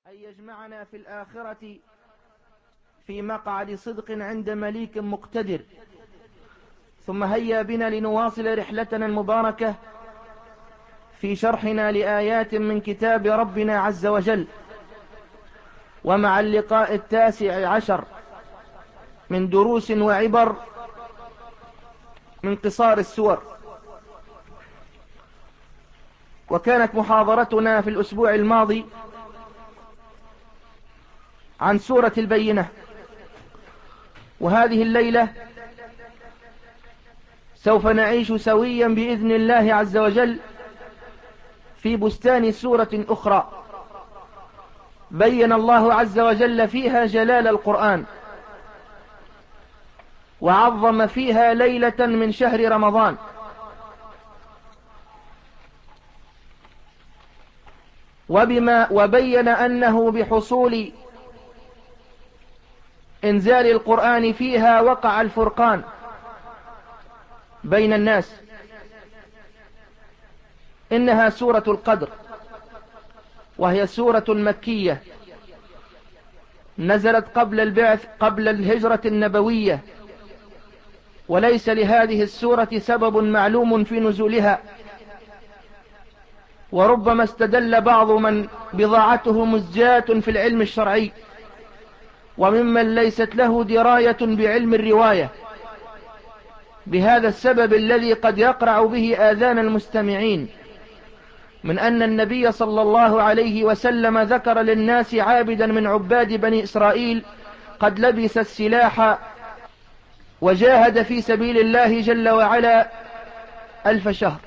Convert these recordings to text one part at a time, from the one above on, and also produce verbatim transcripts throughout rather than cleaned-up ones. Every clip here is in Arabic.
أن يجمعنا في الآخرة في مقعد صدق عند مليك مقتدر. ثم هيا بنا لنواصل رحلتنا المباركة في شرحنا لآيات من كتاب ربنا عز وجل، ومع اللقاء التاسع عشر من دروس وعبر من قصار السور. وكانت محاضرتنا في الأسبوع الماضي عن سورة البينة، وهذه الليلة سوف نعيش سويا بإذن الله عز وجل في بستان سورة أخرى بين الله عز وجل فيها جلال القرآن، وعظم فيها ليلة من شهر رمضان، وبما وبين أنه بحصول إنزال القرآن فيها وقع الفرقان بين الناس. إنها سورة القدر، وهي سورة مكية نزلت قبل البعث قبل الهجرة النبوية، وليس لهذه السورة سبب معلوم في نزولها، وربما استدل بعض من بضاعته مزجاة في العلم الشرعي وممن ليست له دراية بعلم الرواية بهذا السبب الذي قد يقرع به آذان المستمعين، من أن النبي صلى الله عليه وسلم ذكر للناس عابدا من عباد بني إسرائيل قد لبس السلاح وجاهد في سبيل الله جل وعلا ألف شهر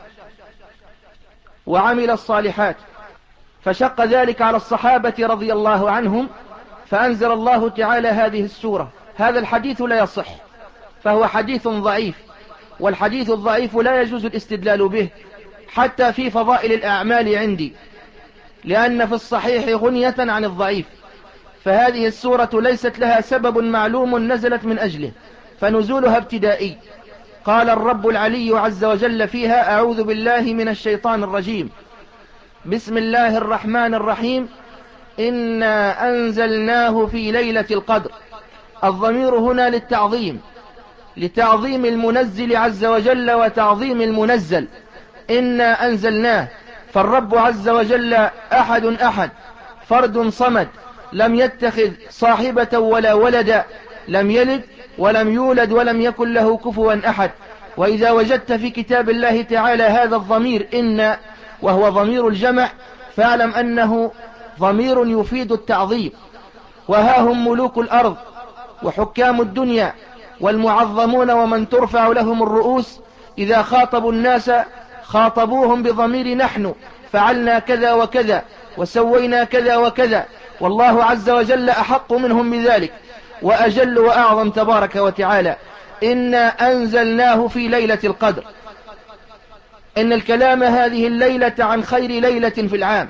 وعمل الصالحات، فشق ذلك على الصحابة رضي الله عنهم، فأنزل الله تعالى هذه السورة. هذا الحديث لا يصح، فهو حديث ضعيف، والحديث الضعيف لا يجوز الاستدلال به حتى في فضائل الأعمال عندي، لأن في الصحيح غنية عن الضعيف. فهذه السورة ليست لها سبب معلوم نزلت من أجله، فنزولها ابتدائي. قال الرب العلي عز وجل فيها: أعوذ بالله من الشيطان الرجيم، بسم الله الرحمن الرحيم، إنا أنزلناه في ليلة القدر. الضمير هنا للتعظيم، لتعظيم المنزل عز وجل وتعظيم المنزل. إنا أنزلناه، فالرب عز وجل أحد أحد، فرد صمد، لم يتخذ صاحبة ولا ولدا، لم يلد ولم يولد ولم يكن له كفوا أحد. وإذا وجدت في كتاب الله تعالى هذا الضمير إن وهو ضمير الجمع، فاعلم أنه ضمير يفيد التعظيم. وها هم ملوك الأرض وحكام الدنيا والمعظمون ومن ترفع لهم الرؤوس، إذا خاطبوا الناس خاطبوهم بضمير نحن فعلنا كذا وكذا وسوينا كذا وكذا، والله عز وجل أحق منهم بذلك وأجل وأعظم تبارك وتعالى. إنا أنزلناه في ليلة القدر. إن الكلام هذه الليلة عن خير ليلة في العام،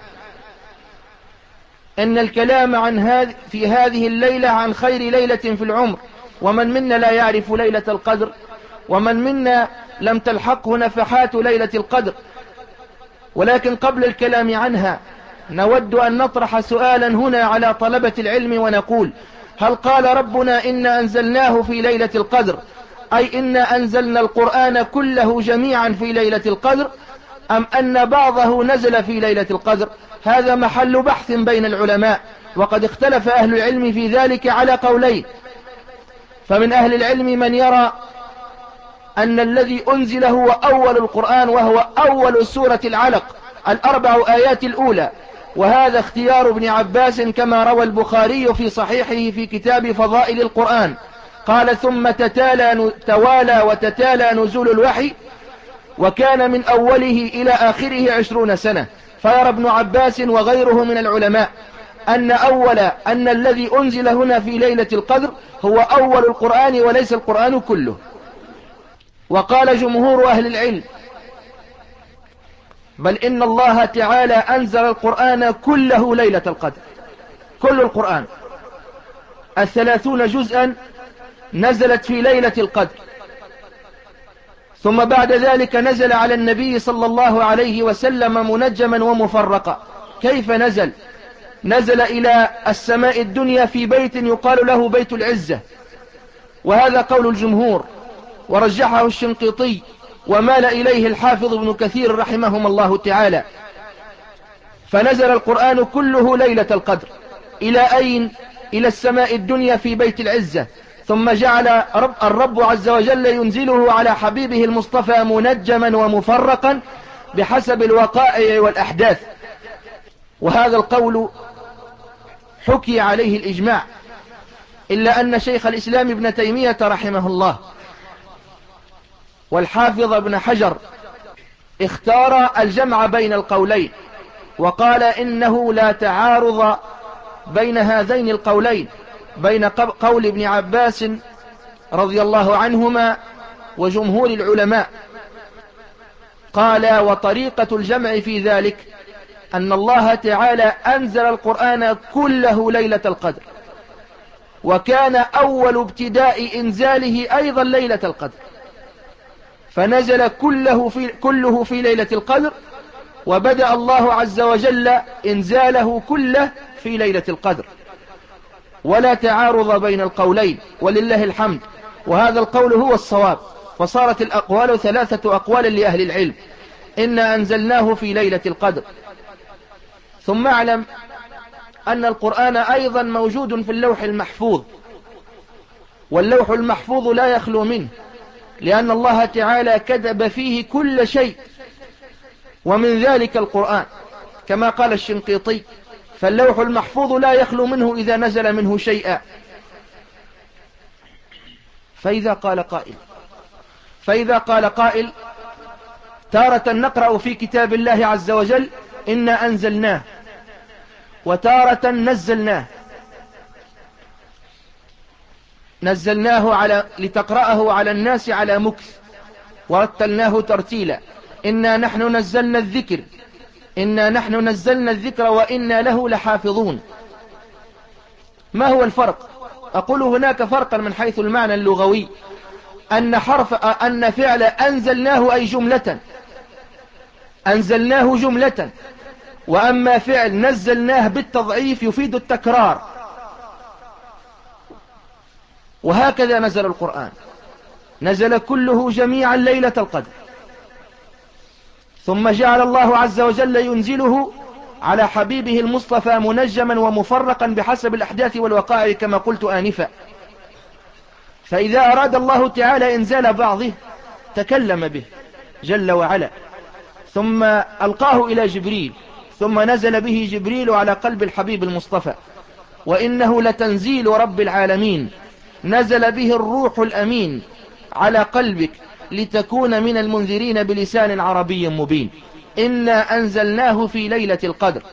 إن الكلام عن هذه في هذه الليلة عن خير ليلة في العمر. ومن منا لا يعرف ليلة القدر، ومن منا لم تلحقه نفحات ليلة القدر. ولكن قبل الكلام عنها نود أن نطرح سؤالا هنا على طلبة العلم ونقول: هل قال ربنا إنا أنزلناه في ليلة القدر أي إنا أنزلنا القرآن كله جميعا في ليلة القدر، أم أن بعضه نزل في ليلة القدر؟ هذا محل بحث بين العلماء، وقد اختلف أهل العلم في ذلك على قولين. فمن أهل العلم من يرى أن الذي أنزل هو أول القرآن، وهو أول سورة العلق، الأربع آيات الأولى، وهذا اختيار ابن عباس كما روى البخاري في صحيحه في كتاب فضائل القرآن. قال: ثم تتالى توالى وتتالى نزول الوحي، وكان من أوله إلى آخره عشرون سنة. فيرى ابن عباس وغيره من العلماء أن أول أن الذي أنزل هنا في ليلة القدر هو أول القرآن وليس القرآن كله. وقال جمهور أهل العلم: بل إن الله تعالى أنزل القرآن كله ليلة القدر، كل القرآن الثلاثون جزءا نزلت في ليلة القدر. ثم بعد ذلك نزل على النبي صلى الله عليه وسلم منجما ومفرقا. كيف نزل؟ نزل إلى السماء الدنيا في بيت يقال له بيت العزة، وهذا قول الجمهور، ورجحه الشنقيطي ومال إليه الحافظ ابن كثير رحمهم الله تعالى. فنزل القرآن كله ليلة القدر. إلى أين؟ إلى السماء الدنيا في بيت العزة، ثم جعل رب الرب عز وجل ينزله على حبيبه المصطفى منجما ومفرقا بحسب الوقائع والأحداث. وهذا القول حكي عليه الإجماع، إلا أن شيخ الإسلام ابن تيمية رحمه الله والحافظ ابن حجر اختار الجمع بين القولين، وقال إنه لا تعارض بين هذين القولين، بين قول ابن عباس رضي الله عنهما وجمهور العلماء. قال: وطريقة الجمع في ذلك أن الله تعالى أنزل القرآن كله ليلة القدر، وكان أول ابتداء إنزاله أيضا ليلة القدر، فنزل كله في, كله في ليلة القدر، وبدأ الله عز وجل إنزاله كله في ليلة القدر، ولا تعارض بين القولين ولله الحمد. وهذا القول هو الصواب، فصارت الأقوال ثلاثة أقوال لأهل العلم: إنا أنزلناه في ليلة القدر. ثم اعلم أن القرآن أيضا موجود في اللوح المحفوظ، واللوح المحفوظ لا يخلو منه، لأن الله تعالى كتب فيه كل شيء، ومن ذلك القرآن، كما قال الشنقيطي: فاللوح المحفوظ لا يخلو منه إذا نزل منه شيئا. فإذا قال قائل فإذا قال قائل تارة نقرأ في كتاب الله عز وجل إنا أنزلناه، وتارة نزلناه نزلناه على لتقرأه على الناس على مكث ورتلناه ترتيلا، إنا نحن نزلنا الذكر إنا نحن نزلنا الذكر وإنا له لحافظون. ما هو الفرق؟ أقول هناك فرقا من حيث المعنى اللغوي، أن حرف أن فعل أنزلناه أي جملة، أنزلناه جملة، وأما فعل نزلناه بالتضعيف يفيد التكرار. وهكذا نزل القرآن، نزل كله جميعا ليلة القدر، ثم جعل الله عز وجل ينزله على حبيبه المصطفى منجما ومفرقا بحسب الأحداث والوقائع كما قلت آنفا. فإذا أراد الله تعالى إنزال بعضه تكلم به جل وعلا، ثم ألقاه إلى جبريل، ثم نزل به جبريل على قلب الحبيب المصطفى. وإنه لتنزيل رب العالمين، نزل به الروح الأمين على قلبك لتكون من المنذرين بلسان عربي مبين. إنا أنزلناه في ليلة القدر.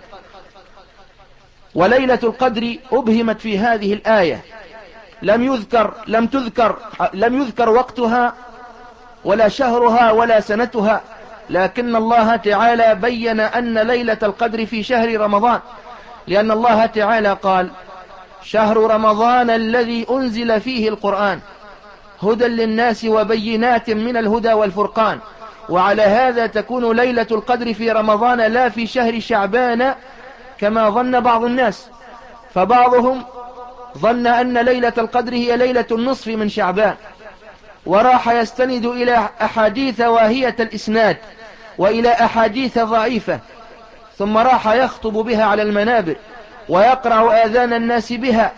وليلة القدر أبهمت في هذه الآية، لم يذكر لم تذكر لم يذكر وقتها ولا شهرها ولا سنتها، لكن الله تعالى بين أن ليلة القدر في شهر رمضان، لأن الله تعالى قال: شهر رمضان الذي أنزل فيه القرآن هدى للناس وبينات من الهدى والفرقان. وعلى هذا تكون ليلة القدر في رمضان لا في شهر شعبان كما ظن بعض الناس، فبعضهم ظن أن ليلة القدر هي ليلة النصف من شعبان، وراح يستند إلى أحاديث واهية الإسناد وإلى أحاديث ضعيفة، ثم راح يخطب بها على المنابر ويقرع آذان الناس بها.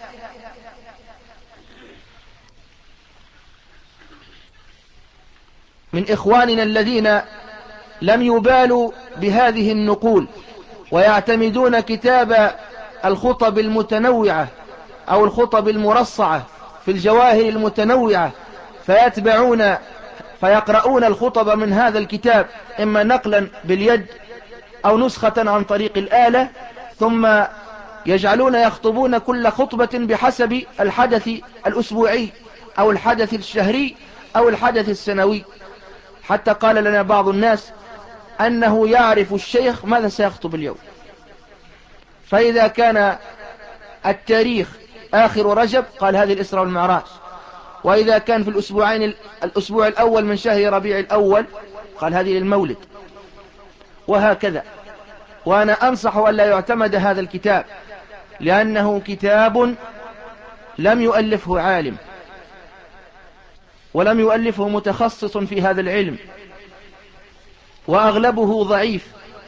من إخواننا الذين لم يبالوا بهذه النقول ويعتمدون كتاب الخطب المتنوعة أو الخطب المرصعة في الجواهر المتنوعة، فيتبعون فيقرؤون الخطب من هذا الكتاب إما نقلا باليد أو نسخة عن طريق الآلة، ثم يجعلون يخطبون كل خطبة بحسب الحدث الأسبوعي أو الحدث الشهري أو الحدث السنوي. حتى قال لنا بعض الناس أنه يعرف الشيخ ماذا سيخطب اليوم، فإذا كان التاريخ آخر رجب قال هذه الإسراء والمعراج، وإذا كان في الأسبوعين الأسبوع الأول من شهر ربيع الأول قال هذه للمولد، وهكذا. وأنا أنصح أن لا يعتمد هذا الكتاب، لأنه كتاب لم يؤلفه عالم ولم يؤلفه متخصص في هذا العلم، وأغلبه ضعيف.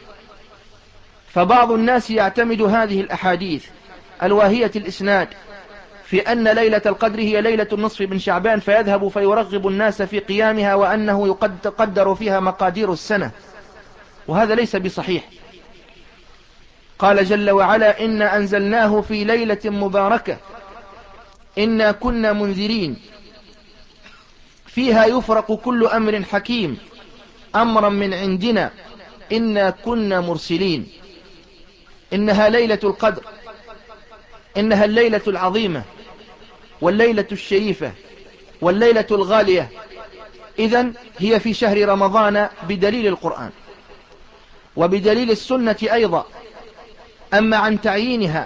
فبعض الناس يعتمد هذه الأحاديث الواهية الإسناد في أن ليلة القدر هي ليلة النصف من شعبان، فيذهب فيرغب الناس في قيامها وأنه يقدر فيها مقادير السنة، وهذا ليس بصحيح. قال جل وعلا: إنا أنزلناه في ليلة مباركة إنا كنا منذرين فيها يفرق كل أمر حكيم أمرا من عندنا إنا كنا مرسلين. إنها ليلة القدر، إنها الليلة العظيمة والليلة الشريفة والليلة الغالية. إذن هي في شهر رمضان بدليل القرآن وبدليل السنة أيضا. أما عن تعيينها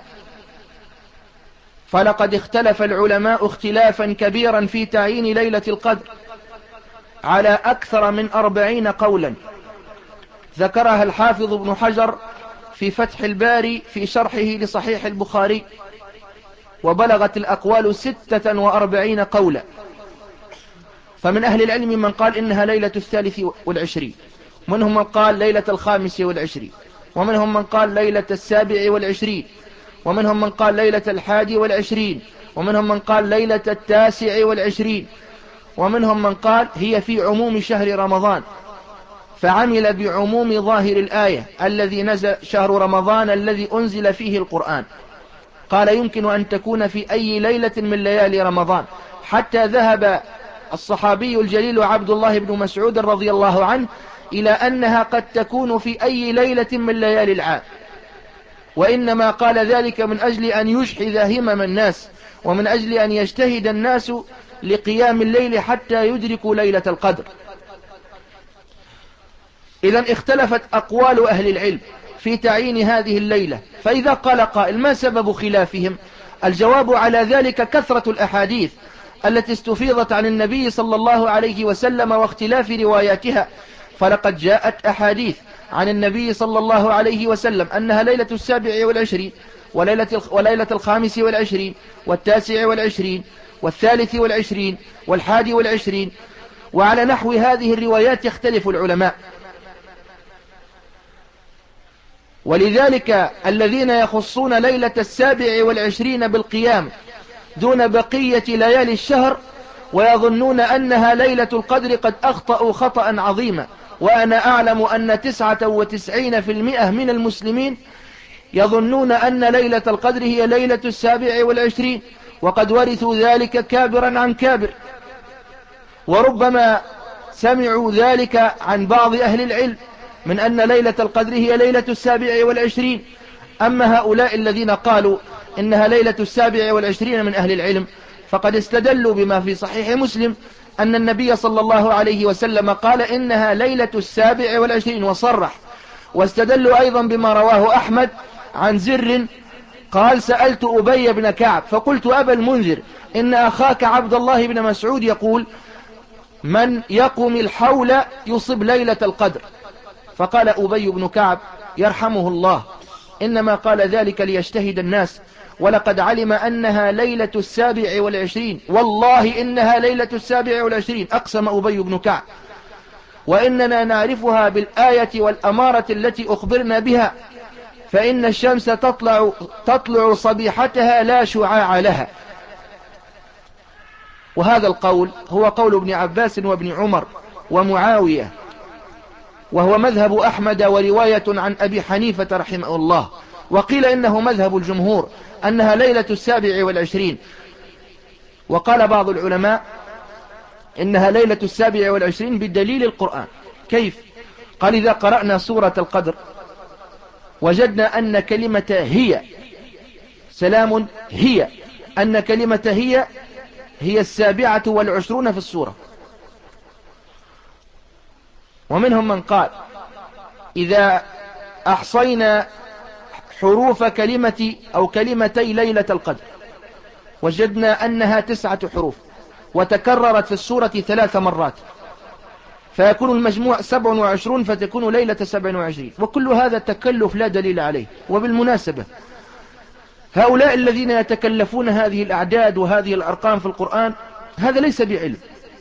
فلقد اختلف العلماء اختلافا كبيرا في تعيين ليلة القدر على أكثر من أربعين قولا، ذكرها الحافظ ابن حجر في فتح الباري في شرحه لصحيح البخاري، وبلغت الأقوال ستة وأربعين قولا. فمن أهل العلم من قال إنها ليلة الثالث والعشرين، منهم من قال ليلة الخامس والعشرين، ومنهم من قال ليلة السابع والعشرين، ومنهم من قال ليلة الحادي والعشرين، ومنهم من قال ليلة التاسع والعشرين، ومنهم من قال هي في عموم شهر رمضان، فعمل بعموم ظاهر الآية الذي نزل شهر رمضان الذي أنزل فيه القرآن. قال يمكن أن تكون في أي ليلة من ليالي رمضان، حتى ذهب الصحابي الجليل عبد الله بن مسعود رضي الله عنه إلى أنها قد تكون في أي ليلة من ليالي العام، وإنما قال ذلك من أجل أن يشحذ همم الناس، ومن أجل أن يجتهد الناس لقيام الليل حتى يدركوا ليلة القدر. إذن اختلفت أقوال أهل العلم في تعيين هذه الليلة، فإذا قال قائل ما سبب خلافهم؟ الجواب على ذلك كثرة الأحاديث التي استفيضت عن النبي صلى الله عليه وسلم واختلاف رواياتها. فلقد جاءت أحاديث عن النبي صلى الله عليه وسلم أنها ليلة السابع والعشرين وليلة, وليلة الخامس والعشرين والتاسع والعشرين والثالث والعشرين والحادي والعشرين، وعلى نحو هذه الروايات يختلف العلماء. ولذلك الذين يخصون ليلة السابع والعشرين بالقيام دون بقية ليالي الشهر ويظنون أنها ليلة القدر قد أخطأوا خطأ عظيما. وأنا أعلم أن تسعة وتسعين في المئة من المسلمين يظنون أن ليلة القدر هي ليلة السابع والعشرين، وقد ورثوا ذلك كابرا عن كابر، وربما سمعوا ذلك عن بعض أهل العلم من أن ليلة القدر هي ليلة السابع والعشرين. أما هؤلاء الذين قالوا إنها ليلة السابع والعشرين من أهل العلم فقد استدلوا بما في صحيح مسلم أن النبي صلى الله عليه وسلم قال إنها ليلة السابع والعشرين وصرح، واستدلوا أيضا بما رواه أحمد عن زر قال سألت أبي بن كعب فقلت أبا المنذر إن أخاك عبد الله بن مسعود يقول من يقوم الحول يصب ليلة القدر، فقال أبي بن كعب يرحمه الله إنما قال ذلك ليجتهد الناس، ولقد علم أنها ليلة السابع والعشرين، والله إنها ليلة السابع والعشرين أقسم أبي بن كعب، وإننا نعرفها بالآية والأمارة التي أخبرنا بها، فإن الشمس تطلع, تطلع صبيحتها لا شعاع لها. وهذا القول هو قول ابن عباس وابن عمر ومعاوية، وهو مذهب أحمد ورواية عن أبي حنيفة رحمه الله. وقيل إنه مذهب الجمهور أنها ليلة السابع والعشرين. وقال بعض العلماء إنها ليلة السابع والعشرين بدليل القرآن. كيف؟ قال إذا قرأنا سورة القدر وجدنا أن كلمة هي سلام هي أن كلمة هي هي السابعة والعشرون في السورة. ومنهم من قال إذا أحصينا حروف كلمة أو كلمتي ليلة القدر وجدنا أنها تسعة حروف وتكررت في السورة ثلاث مرات فيكون المجموع سبع وعشرون فتكون ليلة سبع وعشرين، وكل هذا تكلف لا دليل عليه. وبالمناسبة هؤلاء الذين يتكلفون هذه الأعداد وهذه الأرقام في القرآن هذا ليس بعلم،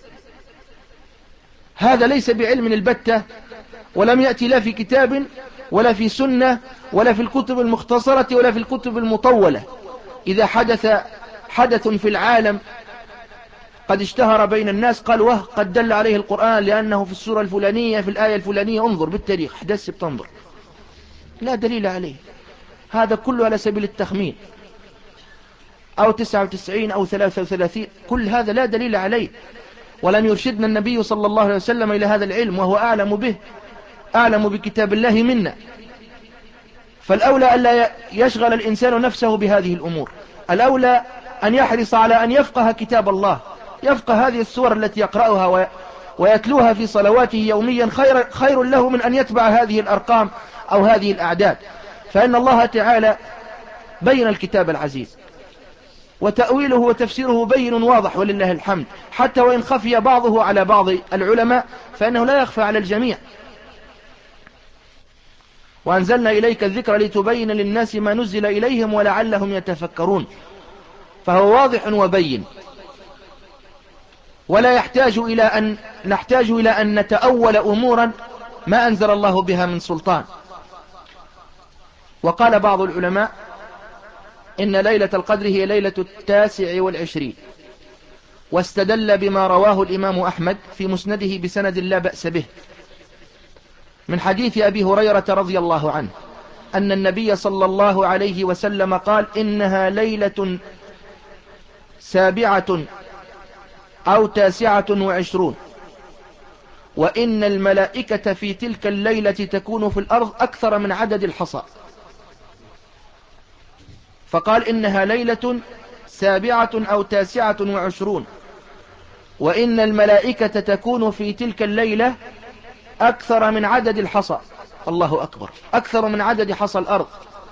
هذا ليس بعلم البتة، ولم يأتي لا في كتاب ولا في سنة ولا في الكتب المختصرة ولا في الكتب المطولة. إذا حدث حدث في العالم قد اشتهر بين الناس قال وه قد دل عليه القرآن لأنه في السورة الفلانية في الآية الفلانية، انظر بالتاريخ أحداث سبتمبر، لا دليل عليه، هذا كله على سبيل التخمين، أو تسعة وتسعين أو ثلاثة وثلاثين، كل هذا لا دليل عليه، ولم يرشدنا النبي صلى الله عليه وسلم إلى هذا العلم وهو أعلم به، أعلم بكتاب الله منا. فالأولى ألا يشغل الإنسان نفسه بهذه الأمور، الأولى أن يحرص على أن يفقه كتاب الله، يفقه هذه السور التي يقرأها ويتلوها في صلواته يوميا، خير, خير له من أن يتبع هذه الأرقام أو هذه الأعداد، فإن الله تعالى بين الكتاب العزيز، وتأويله وتفسيره بين واضح ولله الحمد، حتى وإن خفي بعضه على بعض العلماء فإنه لا يخفى على الجميع. وأنزلنا إليك الذكر لتبين للناس ما نزل إليهم ولعلهم يتفكرون، فهو واضح وبين، ولا يحتاج إلى أن نحتاج إلى أن نتأول أمورا ما أنزل الله بها من سلطان. وقال بعض العلماء إن ليلة القدر هي ليلة التاسع والعشرين، واستدل بما رواه الإمام أحمد في مسنده بسند لا بأس به من حديث أبي هريرة رضي الله عنه أن النبي صلى الله عليه وسلم قال إنها ليلة سابعة أو تاسعة وعشرون، وإن الملائكة في تلك الليلة تكون في الأرض أكثر من عدد الحصى. فقال إنها ليلة سابعة أو تاسعة وعشرون، وإن الملائكة تكون في تلك الليلة أكثر من عدد الحصى، الله أكبر، أكثر من عدد حصى الأرض.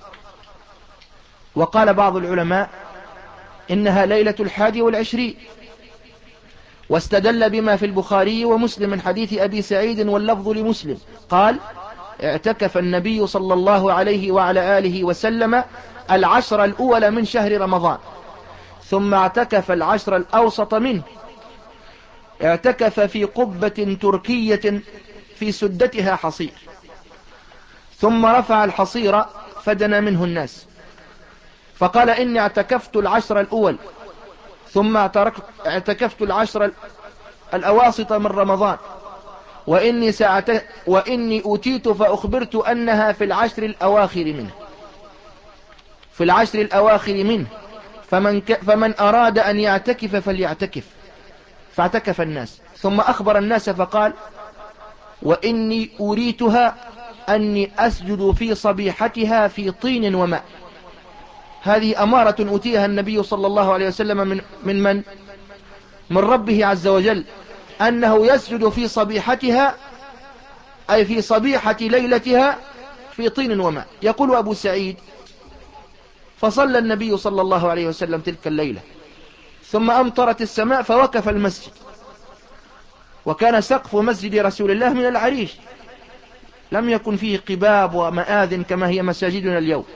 وقال بعض العلماء إنها ليلة الحادي والعشرين، واستدل بما في البخاري ومسلم من حديث أبي سعيد واللفظ لمسلم قال اعتكف النبي صلى الله عليه وعلى آله وسلم العشر الأول من شهر رمضان، ثم اعتكف العشر الأوسط منه، اعتكف في قبة تركية في سدتها حصير، ثم رفع الحصير فدنا منه الناس، فقال إني اعتكفت العشر الأول، ثم اعتكفت العشر الأواسط من رمضان، وإني, ساعت وإني أتيت فأخبرت أنها في العشر الأواخر منه في العشر الأواخر منه فمن, ك فمن أراد أن يعتكف فليعتكف، فاعتكف الناس، ثم أخبر الناس فقال وإني أريتها أني أسجد في صبيحتها في طين وماء. هذه أمارة أتيها النبي صلى الله عليه وسلم من من من, من ربه عز وجل، أنه يسجد في صبيحتها أي في صبيحة ليلتها في طين وماء. يقول أبو سعيد فصلى النبي صلى الله عليه وسلم تلك الليلة، ثم أمطرت السماء فوقف المسجد، وكان سقف مسجد رسول الله من العريش، لم يكن فيه قباب ومآذن كما هي مساجدنا اليوم.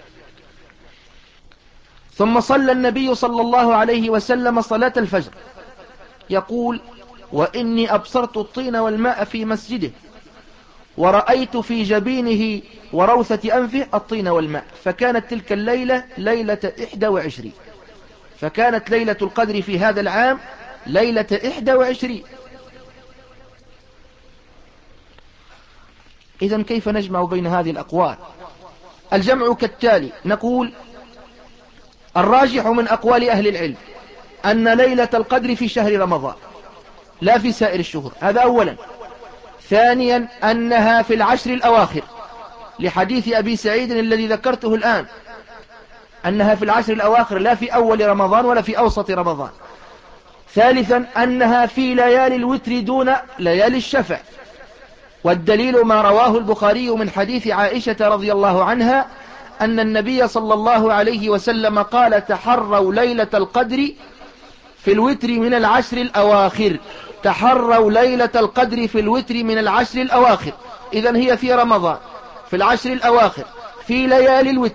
ثم صلى النبي صلى الله عليه وسلم صلاة الفجر، يقول وإني أبصرت الطين والماء في مسجده، ورأيت في جبينه وروثة أنفه الطين والماء، فكانت تلك الليلة ليلة إحدى وعشرين، فكانت ليلة القدر في هذا العام ليلة إحدى وعشرين. إذن كيف نجمع بين هذه الأقوال؟ الجمع كالتالي، نقول الراجح من أقوال أهل العلم أن ليلة القدر في شهر رمضان لا في سائر الشهور، هذا أولا. ثانيا أنها في العشر الأواخر لحديث أبي سعيد الذي ذكرته الآن، أنها في العشر الأواخر لا في أول رمضان ولا في أوسط رمضان. ثالثا أنها في ليالي الوتر دون ليالي الشفع، والدليل ما رواه البخاري من حديث عائشة رضي الله عنها أن النبي صلى الله عليه وسلم قال تحروا ليلة القدر في الوتر من العشر الأواخر، تحروا ليلة القدر في الوتر من العشر الأواخر. إذن هي في رمضان في العشر الأواخر في ليالي الوتر،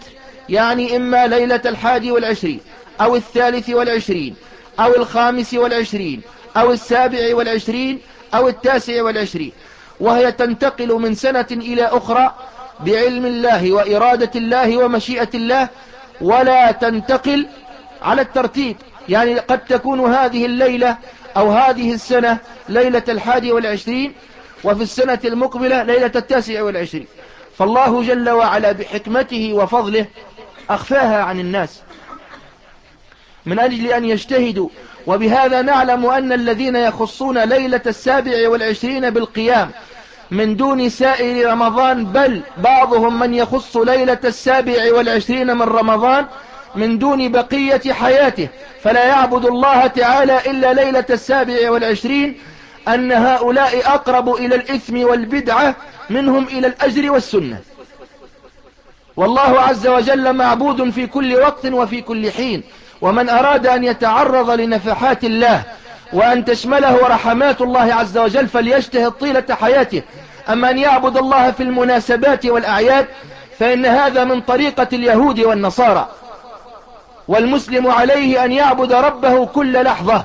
يعني إما ليلة الحادي والعشرين أو الثالث والعشرين أو الخامس والعشرين أو السابع والعشرين أو التاسع والعشرين، وهي تنتقل من سنة إلى أخرى بعلم الله وإرادة الله ومشيئة الله، ولا تنتقل على الترتيب. يعني قد تكون هذه الليلة أو هذه السنة ليلة الحادي والعشرين، وفي السنة المقبلة ليلة التاسع والعشرين. فالله جل وعلا بحكمته وفضله أخفاها عن الناس من أجل أن يجتهدوا. وبهذا نعلم أن الذين يخصون ليلة السابع والعشرين بالقيام من دون سائر رمضان، بل بعضهم من يخص ليلة السابع والعشرين من رمضان من دون بقية حياته، فلا يعبد الله تعالى إلا ليلة السابع والعشرين، أن هؤلاء أقرب إلى الإثم والبدعة منهم إلى الأجر والسنة. والله عز وجل معبود في كل وقت وفي كل حين، ومن أراد أن يتعرض لنفحات الله وأن تشمله رحمات الله عز وجل فليجتهد طيلة حياته. أما أن يعبد الله في المناسبات والأعياد فإن هذا من طريقة اليهود والنصارى، والمسلم عليه أن يعبد ربه كل لحظة.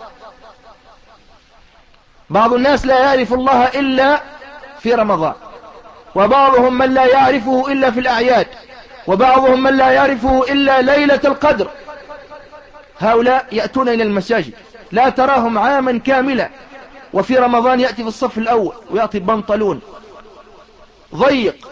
بعض الناس لا يعرف الله إلا في رمضان، وبعضهم من لا يعرفه إلا في الأعياد، وبعضهم من لا يعرفه إلا ليلة القدر. هؤلاء يأتون إلى المساجد لا تراهم عاما كاملا، وفي رمضان يأتي في الصف الأول ويأتي بنطلون ضيق.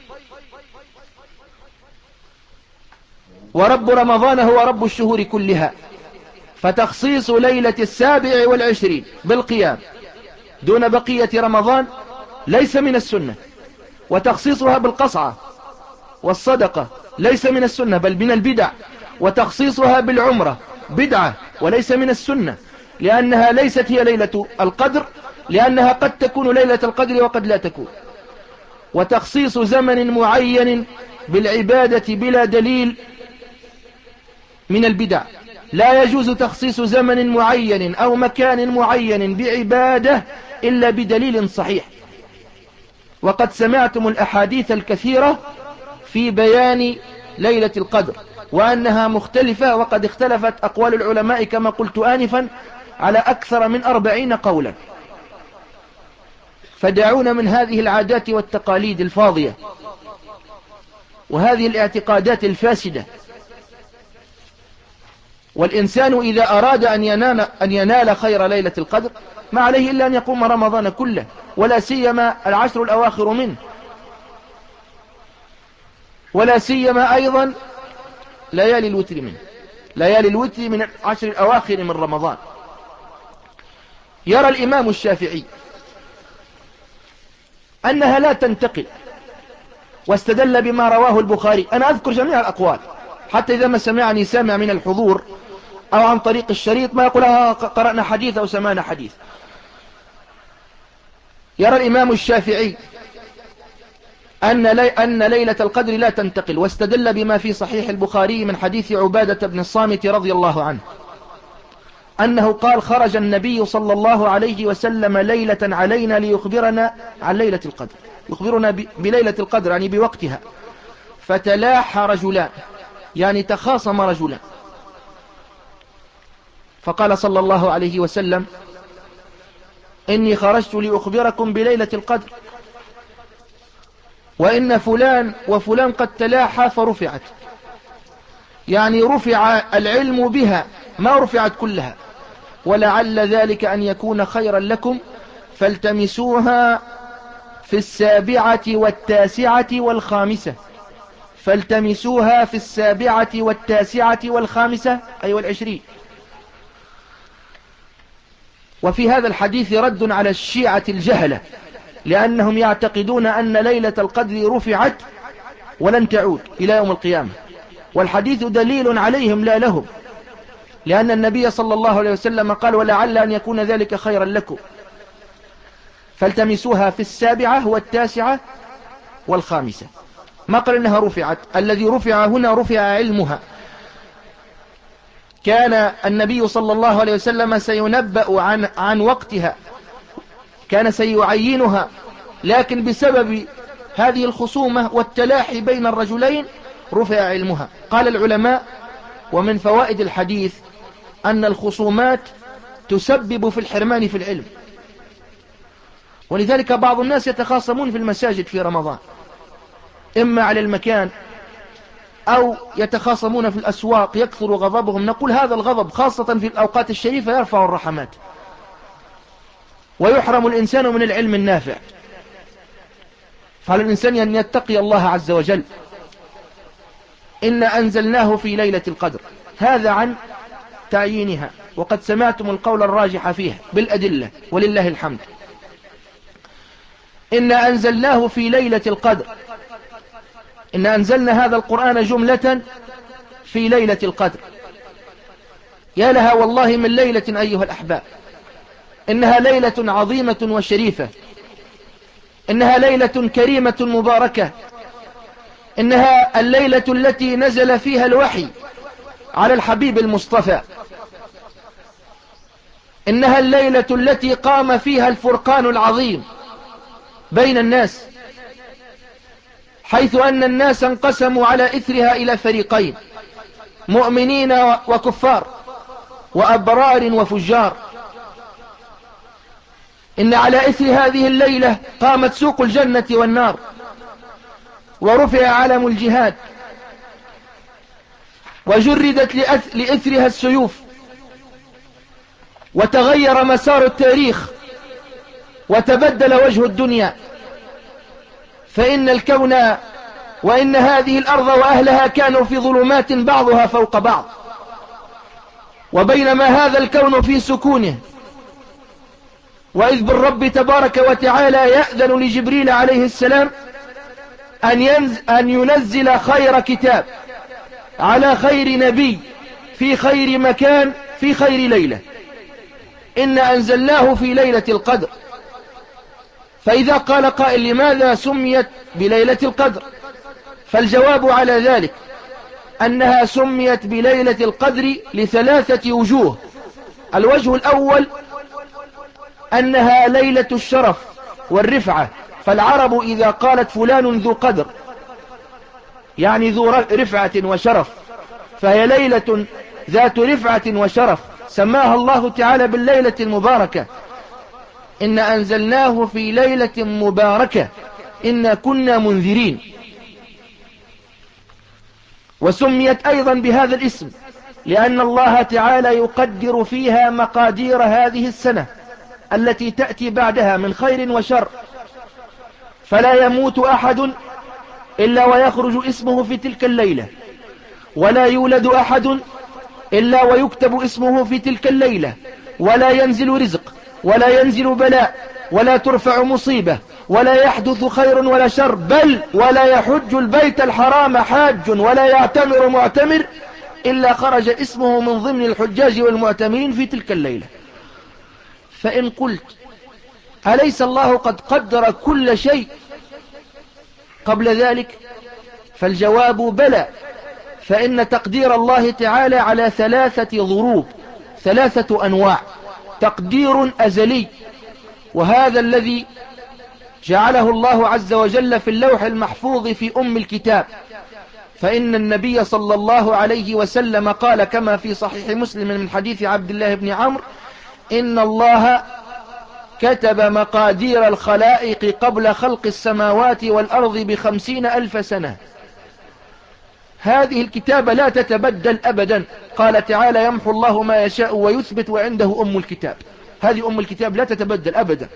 ورب رمضان هو رب الشهور كلها، فتخصيص ليلة السابع والعشرين بالقيام دون بقية رمضان ليس من السنة، وتخصيصها بالقصعة والصدقة ليس من السنة بل من البدع، وتخصيصها بالعمرة بدعة وليس من السنة، لأنها ليست هي ليلة القدر، لأنها قد تكون ليلة القدر وقد لا تكون. وتخصيص زمن معين بالعبادة بلا دليل من البدع. لا يجوز تخصيص زمن معين أو مكان معين بعبادة إلا بدليل صحيح. وقد سمعتم الأحاديث الكثيرة في بيان ليلة القدر وأنها مختلفة، وقد اختلفت أقوال العلماء كما قلت آنفا على أكثر من أربعين قولا. فدعونا من هذه العادات والتقاليد الفاضية وهذه الاعتقادات الفاسدة. والإنسان إذا أراد أن ينال, أن ينال خير ليلة القدر ما عليه إلا أن يقوم رمضان كله، ولا سيما العشر الأواخر منه، ولا سيما أيضا ليالي الوتر منه، ليالي الوتر من العشر الأواخر من رمضان. يرى الإمام الشافعي أنها لا تنتقل، واستدل بما رواه البخاري. أنا أذكر جميع الأقوال حتى إذا ما سمعني سامع من الحضور أو عن طريق الشريط ما يقول قرأنا حديث أو سمعنا حديث. يرى الإمام الشافعي أن, لي أن ليلة القدر لا تنتقل، واستدل بما في صحيح البخاري من حديث عبادة بن الصامت رضي الله عنه أنه قال: خرج النبي صلى الله عليه وسلم ليلة علينا ليخبرنا عن ليلة القدر، يخبرنا بليلة القدر يعني بوقتها، فتلاحى رجلان يعني تخاصم رجلان، فقال صلى الله عليه وسلم: إني خرجت لأخبركم بليلة القدر، وإن فلان وفلان قد تلاحى فرفعت، يعني رفع العلم بها ما رفعت كلها، ولعل ذلك أن يكون خيرا لكم فالتمسوها في السابعة والتاسعة والخامسة، فالتمسوها في السابعة والتاسعة والخامسة أي والعشرين. وفي هذا الحديث رد على الشيعة الجهلة، لأنهم يعتقدون أن ليلة القدر رفعت ولن تعود إلى يوم القيامة، والحديث دليل عليهم لا لهم، لأن النبي صلى الله عليه وسلم قال: ولعل أن يكون ذلك خيرا لكم، فالتمسوها في السابعة والتاسعة والخامسة. ما قال إنها رفعت، الذي رفع هنا رفع علمها. كان النبي صلى الله عليه وسلم سينبأ عن, عن وقتها، كان سيعينها، لكن بسبب هذه الخصومة والتلاحي بين الرجلين رفع علمها. قال العلماء: ومن فوائد الحديث أن الخصومات تسبب في الحرمان في العلم، ولذلك بعض الناس يتخاصمون في المساجد في رمضان، إما على المكان أو يتخاصمون في الأسواق يكثر غضبهم. نقول هذا الغضب خاصة في الأوقات الشريفة يرفع الرحمات ويحرم الإنسان من العلم النافع. فعلى الإنسان أن يتقي الله عز وجل. إنا أنزلناه في ليلة القدر، هذا عن تعيينها، وقد سمعتم القول الراجح فيها بالأدلة ولله الحمد. إنا أنزلناه في ليلة القدر، إن أنزلنا هذا القرآن جملة في ليلة القدر. يا لها والله من ليلة أيها الأحباب، إنها ليلة عظيمة وشريفة، إنها ليلة كريمة مباركة، إنها الليلة التي نزل فيها الوحي على الحبيب المصطفى، إنها الليلة التي قام فيها الفرقان العظيم بين الناس، حيث أن الناس انقسموا على إثرها إلى فريقين: مؤمنين وكفار، وأبرار وفجار. إن على إثر هذه الليلة قامت سوق الجنة والنار، ورفع علم الجهاد، وجردت لإثرها السيوف، وتغير مسار التاريخ، وتبدل وجه الدنيا. فإن الكون وإن هذه الأرض وأهلها كانوا في ظلمات بعضها فوق بعض، وبينما هذا الكون في سكونه، وإذ بالرب تبارك وتعالى يأذن لجبريل عليه السلام أن, ينزل أن ينزل خير كتاب على خير نبي في خير مكان في خير ليلة. إن أنزلناه في ليلة القدر. فإذا قال قائل: لماذا سميت بليلة القدر؟ فالجواب على ذلك أنها سميت بليلة القدر لثلاثة وجوه. الوجه الأول أنها ليلة الشرف والرفعة، فالعرب إذا قالت فلان ذو قدر يعني ذو رفعة وشرف، فهي ليلة ذات رفعة وشرف، سماها الله تعالى بالليلة المباركة. إن أنزلناه في ليلة مباركة إنا كنا منذرين. وسميت أيضا بهذا الاسم لأن الله تعالى يقدر فيها مقادير هذه السنة التي تأتي بعدها من خير وشر، فلا يموت أحد إلا ويخرج اسمه في تلك الليلة، ولا يولد أحد إلا ويكتب اسمه في تلك الليلة، ولا ينزل رزق، ولا ينزل بلاء، ولا ترفع مصيبة، ولا يحدث خير ولا شر، بل ولا يحج البيت الحرام حاج، ولا يعتمر معتمر إلا خرج اسمه من ضمن الحجاج والمعتمرين في تلك الليلة. فإن قلت: أليس الله قد قدر كل شيء قبل ذلك؟ فالجواب بلى، فإن تقدير الله تعالى على ثلاثة ضروب، ثلاثة أنواع. تقدير أزلي، وهذا الذي جعله الله عز وجل في اللوح المحفوظ في أم الكتاب. فإن النبي صلى الله عليه وسلم قال كما في صحيح مسلم من حديث عبد الله بن عمرو: إن الله كتب مقادير الخلائق قبل خلق السماوات والأرض بخمسين ألف سنة. هذه الكتابة لا تتبدل أبدا. قال تعالى: يمحو الله ما يشاء ويثبت وعنده أم الكتاب. هذه أم الكتاب لا تتبدل أبدا.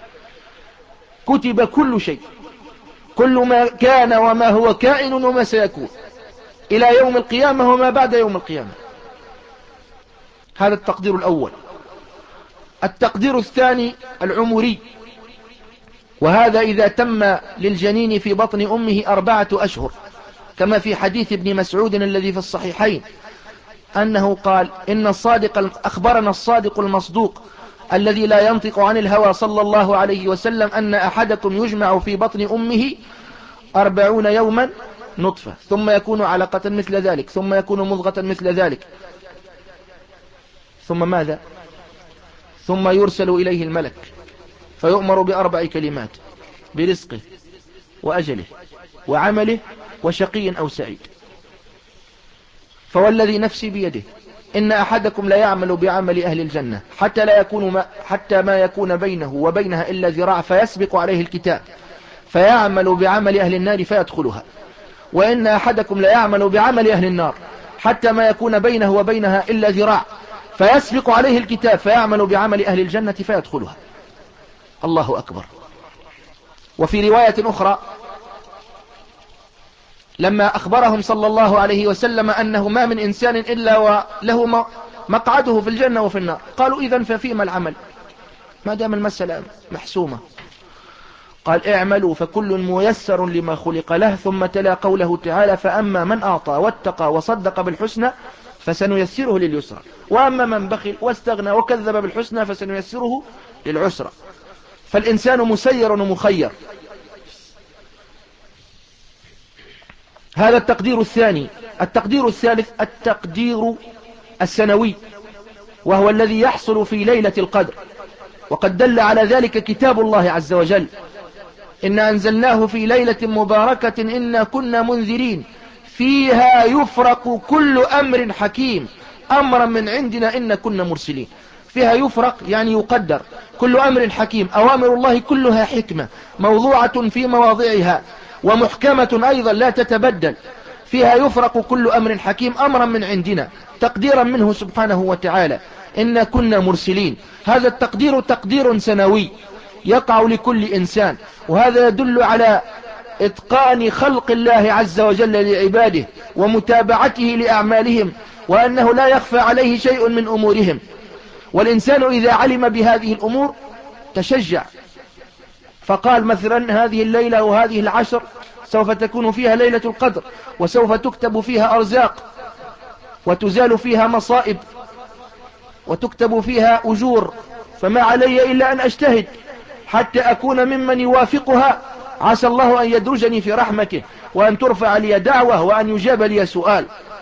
كتب كل شيء، كل ما كان وما هو كائن وما سيكون إلى يوم القيامة وما بعد يوم القيامة. هذا التقدير الأول. التقدير الثاني العمري، وهذا إذا تم للجنين في بطن أمه أربعة أشهر، كما في حديث ابن مسعود الذي في الصحيحين أنه قال: إن الصادق أخبرنا الصادق المصدوق الذي لا ينطق عن الهوى صلى الله عليه وسلم أن أحدكم يجمع في بطن أمه أربعون يوما نطفة، ثم يكون علقة مثل ذلك، ثم يكون مضغة مثل ذلك، ثم ماذا؟ ثم يرسل إليه الملك فيؤمر بأربع كلمات: برزقه وأجله وعمله وشقي أو سعيد. فوالذي نفسي بيده إن أحدكم لا يعمل بعمل أهل الجنة حتى لا يكون ما حتى ما يكون بينه وبينها إلا ذراع فيسبق عليه الكتاب فيعمل بعمل أهل النار فيدخلها، وإن أحدكم لا يعمل بعمل أهل النار حتى ما يكون بينه وبينها إلا ذراع فيسبق عليه الكتاب فيعمل بعمل أهل الجنة فيدخلها. الله أكبر. وفي رواية أخرى لما أخبرهم صلى الله عليه وسلم أنه ما من إنسان إلا وله مقعده في الجنة وفي النار، قالوا إذن ففيما العمل ما دام المسألة محسومة؟ قال اعملوا فكل ميسر لما خلق له، ثم تلا قوله تعالى فأما من أعطى واتقى وصدق بالحسنى فسنيسره لليسرى، وأما من بخل واستغنى وكذب بالحسنى فسنيسره للعسرى. فالإنسان مسير ومخير. هذا التقدير الثاني. التقدير الثالث التقدير السنوي، وهو الذي يحصل في ليلة القدر، وقد دل على ذلك كتاب الله عز وجل إنا أنزلناه في ليلة مباركة إنا كنا منذرين فيها يفرق كل أمر حكيم أمرا من عندنا إنا كنا مرسلين. فيها يفرق يعني يقدر كل أمر حكيم، أوامر الله كلها حكمة موضوعة في مواضعها ومحكمة أيضا لا تتبدل. فيها يفرق كل أمر حكيم أمرا من عندنا تقديرا منه سبحانه وتعالى إنا كنا مرسلين. هذا التقدير تقدير سنوي يقع لكل إنسان، وهذا يدل على إتقان خلق الله عز وجل لعباده ومتابعته لأعمالهم، وأنه لا يخفى عليه شيء من أمورهم. والإنسان إذا علم بهذه الأمور تشجع، فقال مثلا هذه الليلة وهذه العشر سوف تكون فيها ليلة القدر، وسوف تكتب فيها أرزاق وتزال فيها مصائب وتكتب فيها أجور، فما علي إلا أن أجتهد حتى أكون ممن يوافقها، عسى الله أن يدرجني في رحمته وأن ترفع لي دعوة وأن يجاب لي سؤال.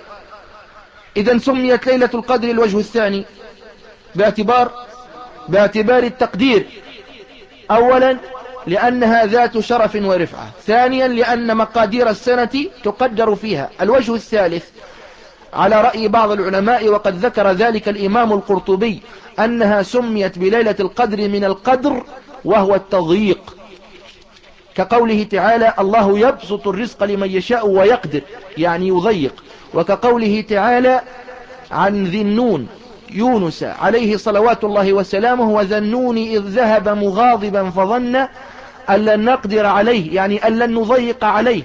إذن سميت ليلة القدر الوجه الثاني باعتبار باعتبار التقدير، أولا لأنها ذات شرف ورفعة، ثانيا لأن مقادير السنة تقدر فيها. الوجه الثالث على رأي بعض العلماء وقد ذكر ذلك الإمام القرطبي أنها سميت بليلة القدر من القدر وهو التضييق، كقوله تعالى الله يبسط الرزق لمن يشاء ويقدر يعني يضيق، وكقوله تعالى عن ذي النون يونس عليه صلوات الله وسلامه وذا النون إذ ذهب مغاضبا فظن أن لن نقدر عليه يعني أن لن نضيق عليه.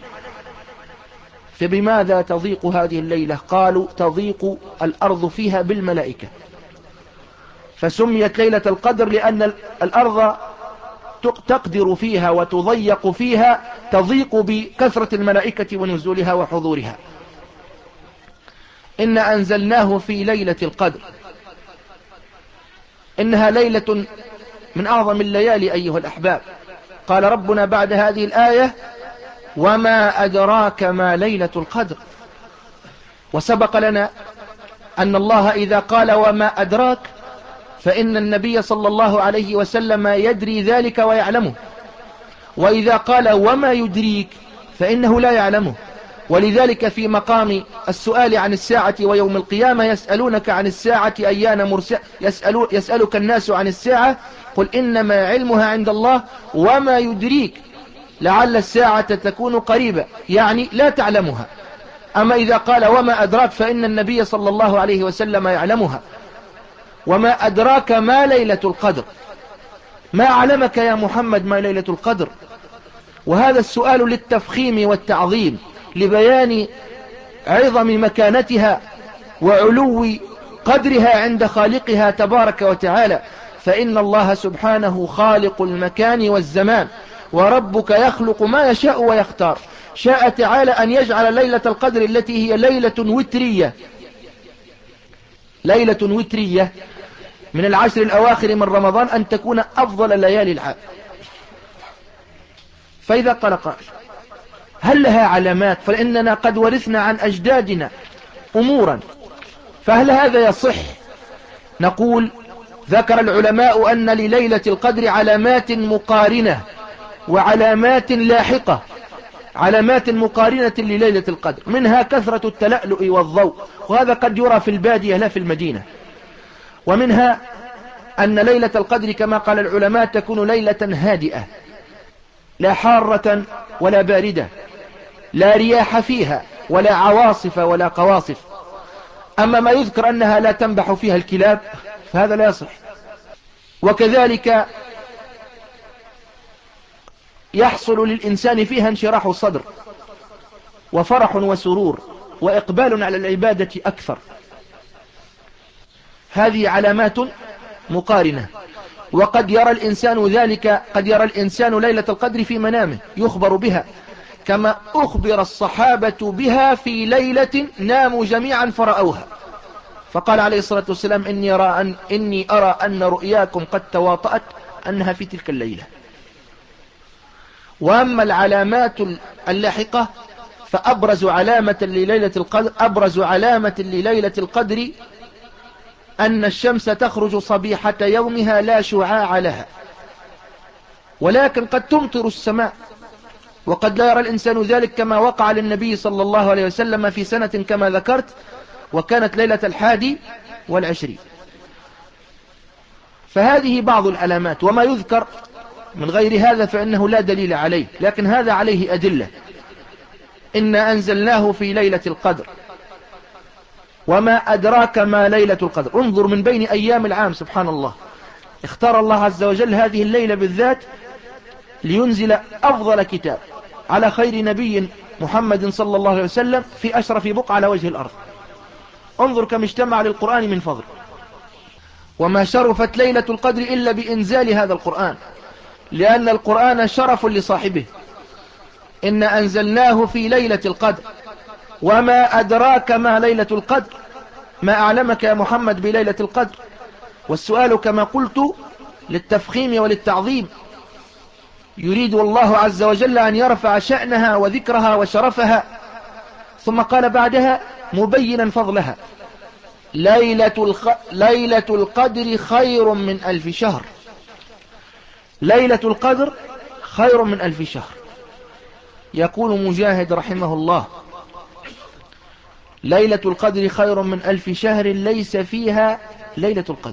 فبماذا تضيق هذه الليلة؟ قالوا تضيق الأرض فيها بالملائكة، فسميت ليلة القدر لأن الأرض تقدر فيها وتضيق فيها، تضيق بكثرة الملائكة ونزولها وحضورها. إن أنزلناه في ليلة القدر، إنها ليلة من أعظم الليالي أيها الأحباب. قال ربنا بعد هذه الآية وما أدراك ما ليلة القدر. وسبق لنا أن الله إذا قال وما أدراك فإن النبي صلى الله عليه وسلم يدري ذلك ويعلمه، وإذا قال وما يدريك فإنه لا يعلمه. ولذلك في مقام السؤال عن الساعة ويوم القيامة يسألونك عن الساعة أيان مرساها، يسألو يسألك الناس عن الساعة قل إنما علمها عند الله وما يدريك لعل الساعة تكون قريبة، يعني لا تعلمها. أما إذا قال وما أدراك فإن النبي صلى الله عليه وسلم يعلمها. وما أدراك ما ليلة القدر، ما علمك يا محمد ما ليلة القدر؟ وهذا السؤال للتفخيم والتعظيم لبيان عظم مكانتها وعلو قدرها عند خالقها تبارك وتعالى. فإن الله سبحانه خالق المكان والزمان، وربك يخلق ما يشاء ويختار. شاء تعالى أن يجعل ليلة القدر التي هي ليلة وترية ليلة وترية من العشر الأواخر من رمضان أن تكون أفضل ليالي العام. فإذا طلق هل لها علامات؟ فإننا قد ورثنا عن أجدادنا أمورا، فهل هذا يصح؟ نقول ذكر العلماء أن لليلة القدر علامات مقارنة وعلامات لاحقة. علامات مقارنة لليلة القدر، منها كثرة التلألؤ والضوء، وهذا قد يرى في البادية لا في المدينة. ومنها أن ليلة القدر كما قال العلماء تكون ليلة هادئة، لا حارة ولا باردة، لا رياح فيها ولا عواصف ولا قواصف. أما ما يذكر أنها لا تنبح فيها الكلاب فهذا لا يصح. وكذلك يحصل للإنسان فيها انشراح صدر وفرح وسرور وإقبال على العبادة أكثر. هذه علامات مقارنة. وقد يرى الإنسان ذلك، قد يرى الإنسان ليلة القدر في منامه يخبر بها، كما أخبر الصحابة بها في ليلة ناموا جميعا فرأوها، فقال عليه الصلاة والسلام إني أرى أن, إني أرى أن رؤياكم قد تواطأت أنها في تلك الليلة. وأما العلامات اللاحقة فأبرز علامة لليلة القدر أبرز علامة لليلة القدر أن الشمس تخرج صبيحة يومها لا شعاع لها، ولكن قد تمطر السماء، وقد لا يرى الإنسان ذلك كما وقع للنبي صلى الله عليه وسلم في سنة كما ذكرت، وكانت ليلة الحادي والعشرين. فهذه بعض العلامات، وما يذكر من غير هذا فإنه لا دليل عليه، لكن هذا عليه أدلة. إنا أنزلناه في ليلة القدر وما أدراك ما ليلة القدر. انظر من بين أيام العام سبحان الله اختار الله عز وجل هذه الليلة بالذات لينزل أفضل كتاب على خير نبي محمد صلى الله عليه وسلم في أشرف بقعة على وجه الأرض. انظر كم اجتمع للقرآن من فضل. وما شرفت ليلة القدر إلا بإنزال هذا القرآن، لأن القرآن شرف لصاحبه. إن أنزلناه في ليلة القدر وما أدراك ما ليلة القدر، ما أعلمك يا محمد بليلة القدر؟ والسؤال كما قلت للتفخيم وللتعظيم، يريد الله عز وجل أن يرفع شأنها وذكرها وشرفها. ثم قال بعدها مبينا فضلها ليلة, الخ... ليلة القدر خير من ألف شهر. ليلة القدر خير من ألف شهر. يقول مجاهد رحمه الله ليلة القدر خير من ألف شهر ليس فيها ليلة القدر.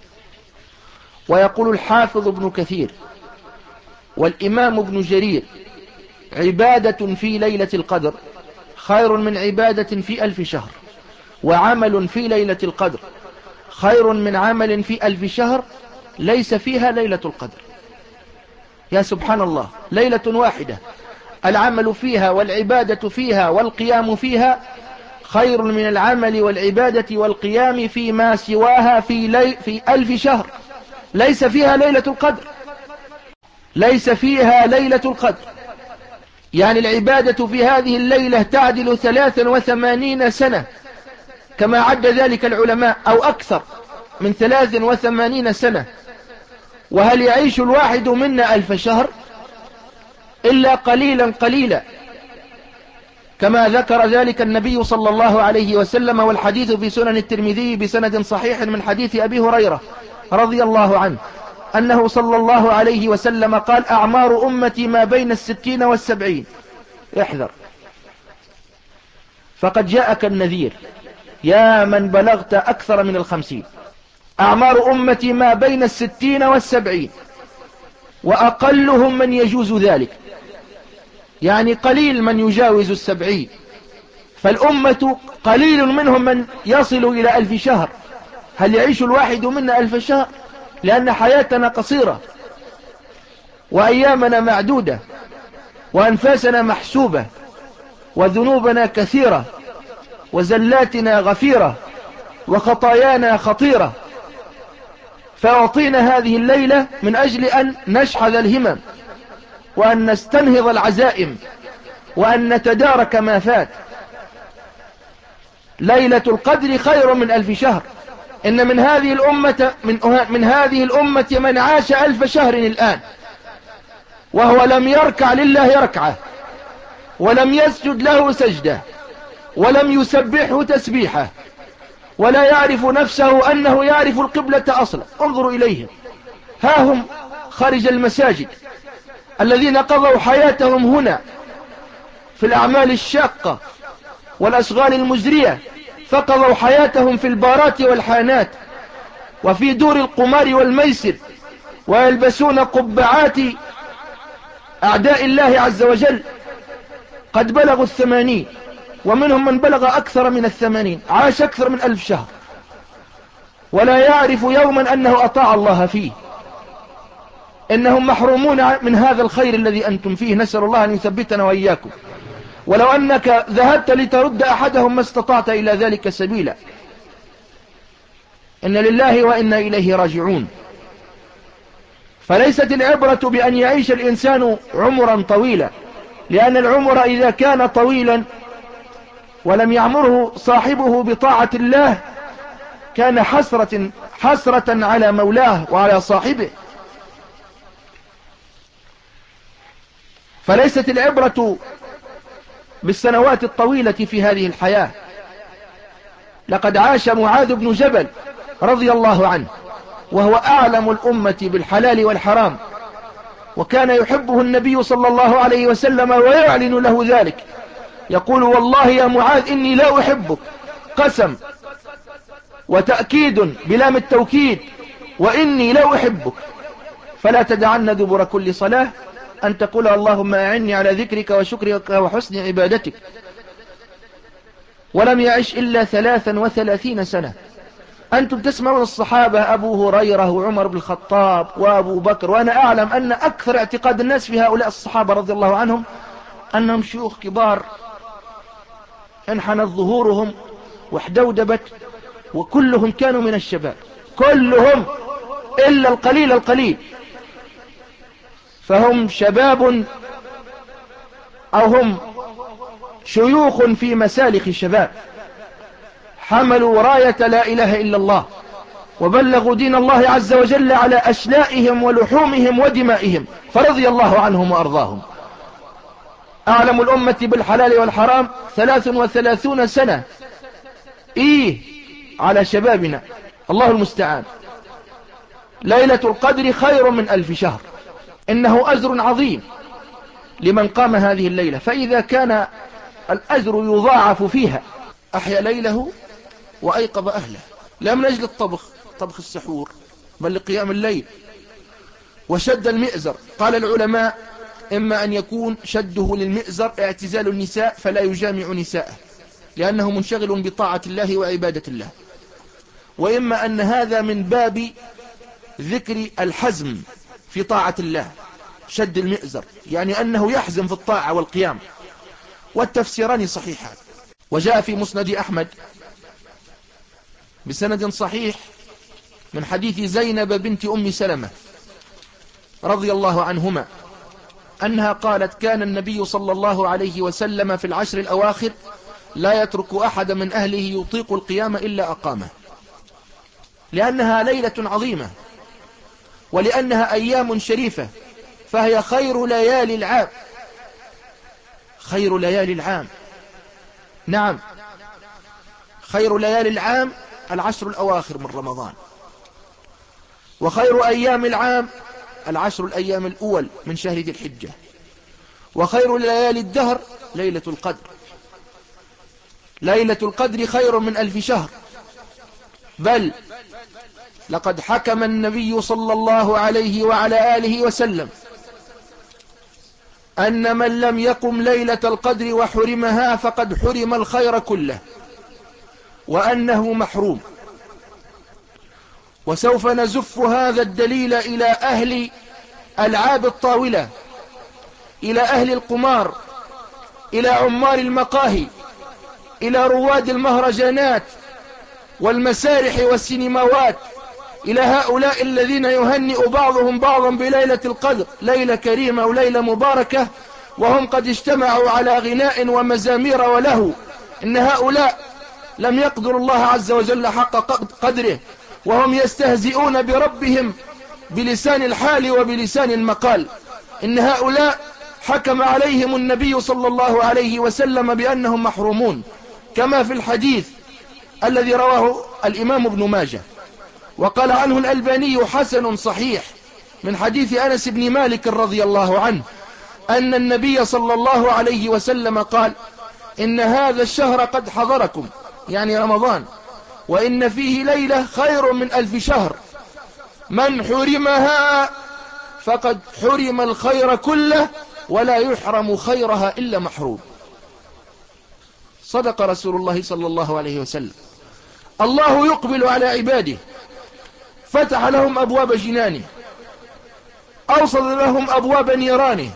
ويقول الحافظ ابن كثير والإمام ابن جرير عبادة في ليلة القدر خير من عبادة في ألف شهر، وعمل في ليلة القدر خير من عمل في ألف شهر ليس فيها ليلة القدر. يا سبحان الله، ليلة واحدة العمل فيها والعبادة فيها والقيام فيها خير من العمل والعبادة والقيام فيما سواها في, لي في ألف شهر ليس فيها ليلة القدر. ليس فيها ليلة القدر يعني العبادة في هذه الليلة تعدل ثلاثا وثمانين سنة كما عد ذلك العلماء، أو أكثر من ثلاث وثمانين سنة. وهل يعيش الواحد منا ألف شهر؟ إلا قليلا قليلا، كما ذكر ذلك النبي صلى الله عليه وسلم، والحديث في سنن الترمذي بسند صحيح من حديث أبي هريرة رضي الله عنه أنه صلى الله عليه وسلم قال أعمار أمتي ما بين الستين والسبعين. احذر فقد جاءك النذير يا من بلغت أكثر من الخمسين. أعمار أمتي ما بين الستين والسبعين، وأقلهم من يجوز ذلك، يعني قليل من يجاوز السبعين. فالأمة قليل منهم من يصل إلى ألف شهر. هل يعيش الواحد منا ألف شهر؟ لأن حياتنا قصيرة وأيامنا معدودة وأنفاسنا محسوبة وذنوبنا كثيرة وزلاتنا غفيرة وخطايانا خطيرة. فأعطينا هذه الليلة من أجل أن نشحذ الهمم وأن نستنهض العزائم وأن نتدارك ما فات. ليلة القدر خير من ألف شهر. إن من هذه الأمة من, من هذه الأمة من عاش ألف شهر الآن وهو لم يركع لله ركعة ولم يسجد له سجدة ولم يسبحه تسبيحة ولا يعرف نفسه أنه يعرف القبلة أصلا. انظروا إليهم، ها هم خارج المساجد الذين قضوا حياتهم هنا في الأعمال الشاقة والأشغال المزرية، فقضوا حياتهم في البارات والحانات وفي دور القمار والميسر، ويلبسون قبعات أعداء الله عز وجل. قد بلغوا الثمانين، ومنهم من بلغ أكثر من الثمانين، عاش أكثر من ألف شهر ولا يعرف يوما أنه أطاع الله فيه. إنهم محرومون من هذا الخير الذي أنتم فيه، نسأل الله أن يثبتنا وإياكم. ولو أنك ذهبت لترد أحدهم ما استطعت إلى ذلك سبيلا. إن لله وإنا إليه راجعون. فليست العبرة بأن يعيش الإنسان عمرا طويلا، لأن العمر إذا كان طويلا ولم يعمره صاحبه بطاعة الله كان حسرة, حسرة على مولاه وعلى صاحبه. فليست العبرة بالسنوات الطويلة في هذه الحياة. لقد عاش معاذ بن جبل رضي الله عنه وهو أعلم الأمة بالحلال والحرام، وكان يحبه النبي صلى الله عليه وسلم ويعلن له ذلك، يقول: والله يا معاذ إني لا أحبك، قسم وتأكيد بلام التوكيد، وإني لا أحبك، فلا تدعن دبر كل صلاة أن تقول اللهم أعني على ذكرك وشكرك وحسن عبادتك. ولم يعش إلا ثلاثا وثلاثين سنة. أنتم تسمعون الصحابة أبو هريرة وعمر بن الخطاب وأبو بكر، وأنا أعلم أن أكثر اعتقاد الناس في هؤلاء الصحابة رضي الله عنهم أنهم شيوخ كبار انحنت ظهورهم واحدودبت، وكلهم كانوا من الشباب، كلهم إلا القليل القليل. فهم شباب أو هم شيوخ في مسالخ الشباب، حملوا راية لا إله إلا الله، وبلغوا دين الله عز وجل على أشلائهم ولحومهم ودمائهم، فرضي الله عنهم وأرضاهم. أعلم الأمة بالحلال والحرام ثلاث وثلاثون سنة، إيه على شبابنا، الله المستعان. ليلة القدر خير من ألف شهر، إنه أجر عظيم لمن قام هذه الليلة. فإذا كان الأجر يضاعف فيها أحيا ليله وأيقظ أهله، لا من أجل الطبخ، طبخ السحور، بل لقيام الليل وشد المئزر. قال العلماء: إما أن يكون شده للمئزر اعتزال النساء فلا يجامع نساءه لأنه منشغل بطاعة الله وعبادة الله، وإما أن هذا من باب ذكر الحزم في طاعة الله، شد المئزر يعني أنه يحزم في الطاعة والقيام، والتفسيران صحيحان. وجاء في مسند أحمد بسند صحيح من حديث زينب بنت أم سلمة رضي الله عنهما أنها قالت: كان النبي صلى الله عليه وسلم في العشر الأواخر لا يترك أحد من أهله يطيق القيام إلا أقامه، لأنها ليلة عظيمة ولأنها أيام شريفة، فهي خير ليالي العام، خير ليالي العام. نعم، خير ليالي العام العشر الأواخر من رمضان، وخير أيام العام العشر الأيام الأول من شهر ذي الحجة، وخير ليالي الدهر ليلة القدر. ليلة القدر خير من ألف شهر، بل لقد حكم النبي صلى الله عليه وعلى آله وسلم أن من لم يقم ليلة القدر وحرمها فقد حرم الخير كله، وأنه محروم. وسوف نزف هذا الدليل إلى أهل ألعاب الطاولة، إلى أهل القمار، إلى عمار المقاهي، إلى رواد المهرجانات والمسارح والسينماوات، إلى هؤلاء الذين يهنئ بعضهم بعضا بليلة القدر، ليلة كريمة وليلة مباركة، وهم قد اجتمعوا على غناء ومزامير وله. إن هؤلاء لم يقدروا الله عز وجل حق قدره، وهم يستهزئون بربهم بلسان الحال وبلسان المقال. إن هؤلاء حكم عليهم النبي صلى الله عليه وسلم بأنهم محرومون، كما في الحديث الذي رواه الإمام ابن ماجه وقال عنه الألباني حسن صحيح من حديث أنس بن مالك رضي الله عنه أن النبي صلى الله عليه وسلم قال إن هذا الشهر قد حضركم، يعني رمضان، وإن فيه ليلة خير من ألف شهر، من حرمها فقد حرم الخير كله ولا يحرم خيرها إلا محروم. صدق رسول الله صلى الله عليه وسلم. الله يقبل على عباده، فتح لهم أبواب جنانه، أوصد لهم أبواب نيرانه،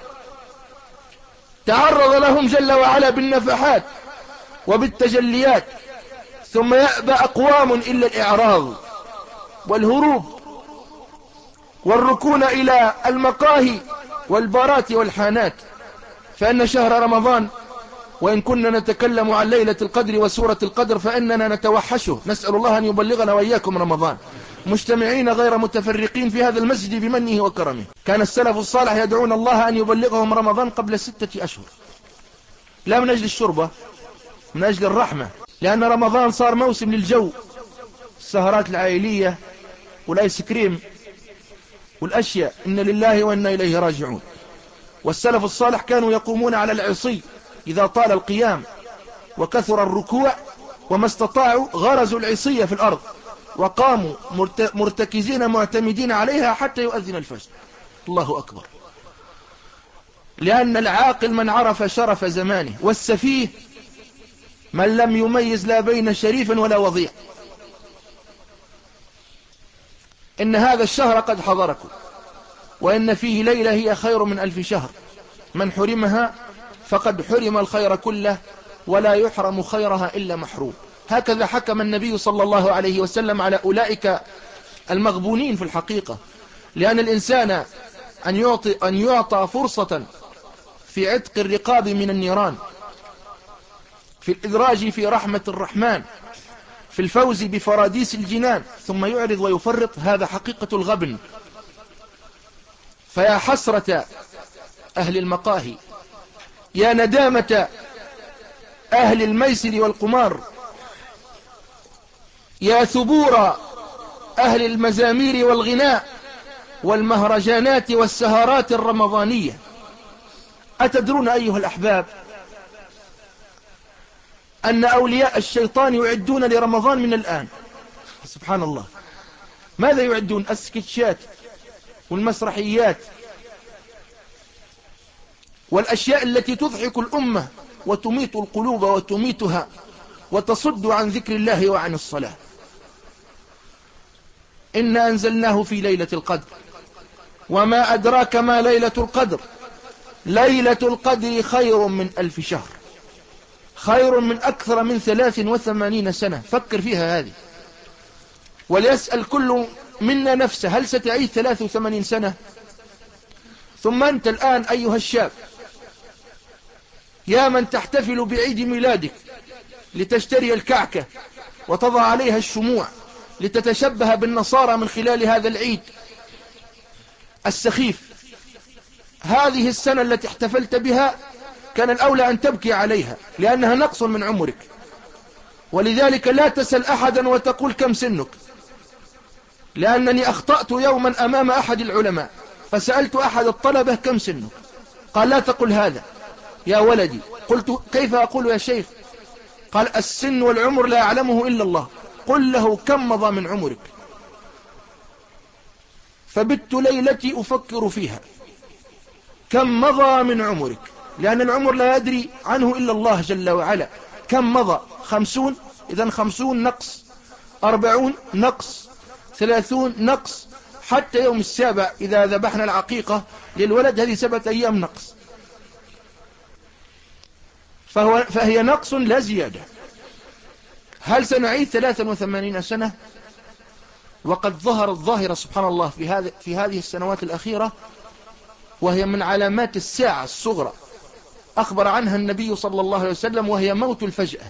تعرض لهم جل وعلا بالنفحات وبالتجليات، ثم يأبى أقوام إلا الإعراض والهروب والركون إلى المقاهي والبارات والحانات. فإن شهر رمضان، وإن كنا نتكلم عن ليلة القدر وسورة القدر، فإننا نتوحشه، نسأل الله أن يبلغنا وإياكم رمضان مجتمعين غير متفرقين في هذا المسجد بمنه وكرمه. كان السلف الصالح يدعون الله أن يبلغهم رمضان قبل ستة أشهر، لا من أجل الشربة، من أجل الرحمة، لأن رمضان صار موسم للجو، السهرات العائلية والآيس كريم والأشياء. إن لله وإنا إليه راجعون. والسلف الصالح كانوا يقومون على العصي إذا طال القيام وكثر الركوع، وما استطاعوا غرزوا العصية في الأرض وقاموا مرتكزين معتمدين عليها حتى يؤذن الفجر. الله أكبر. لأن العاقل من عرف شرف زمانه، والسفيه من لم يميز لا بين شريف ولا وضيع. إن هذا الشهر قد حضركم، وإن فيه ليلة هي خير من ألف شهر، من حرمها فقد حرم الخير كله ولا يحرم خيرها إلا محروم. هكذا حكم النبي صلى الله عليه وسلم على أولئك المغبونين في الحقيقة. لأن الإنسان أن يعطي, أن يعطى فرصة في عتق الرقاب من النيران، في الإدراج في رحمة الرحمن، في الفوز بفراديس الجنان، ثم يعرض ويفرط، هذا حقيقة الغبن. فيا حسرة أهل المقاهي، يا ندامة أهل الميسر والقمار، يا ثبور أهل المزامير والغناء والمهرجانات والسهرات الرمضانية. أتدرون أيها الأحباب أن أولياء الشيطان يعدون لرمضان من الآن؟ سبحان الله. ماذا يعدون؟ السكتشات والمسرحيات والأشياء التي تضحك الأمة وتميت القلوب وتميتها وتصد عن ذكر الله وعن الصلاة. إنا أنزلناه في ليلة القدر، وما أدراك ما ليلة القدر، ليلة القدر خير من ألف شهر، خير من أكثر من ثلاث وثمانين سنة. فكر فيها هذه، وليسأل كل منا نفسه، هل ستعيش ثلاث وثمانين سنة؟ ثم أنت الآن أيها الشاب، يا من تحتفل بعيد ميلادك لتشتري الكعكة وتضع عليها الشموع لتتشبه بالنصارى من خلال هذا العيد السخيف، هذه السنة التي احتفلت بها كان الأولى أن تبكي عليها، لأنها نقص من عمرك. ولذلك لا تسأل أحدا وتقول كم سنك، لأنني أخطأت يوما أمام أحد العلماء فسألت أحد الطلبة كم سنك، قال لا تقل هذا يا ولدي. قلت كيف أقول يا شيخ؟ قال السن والعمر لا يعلمه إلا الله، قل له كم مضى من عمرك. فبت ليلتي أفكر فيها كم مضى من عمرك، لأن العمر لا يدري عنه إلا الله جل وعلا. كم مضى؟ خمسون، إذن خمسون نقص، أربعون نقص، ثلاثون نقص، حتى يوم السابع إذا ذبحنا العقيقة للولد هذه سبعة أيام نقص، فهو فهي نقص لا زيادة. هل سنعيد ثلاثا وثمانين سنة؟ وقد ظهرت ظاهرة سبحان الله في هذه في هذه السنوات الأخيرة، وهي من علامات الساعة الصغرى، أخبر عنها النبي صلى الله عليه وسلم، وهي موت الفجأة.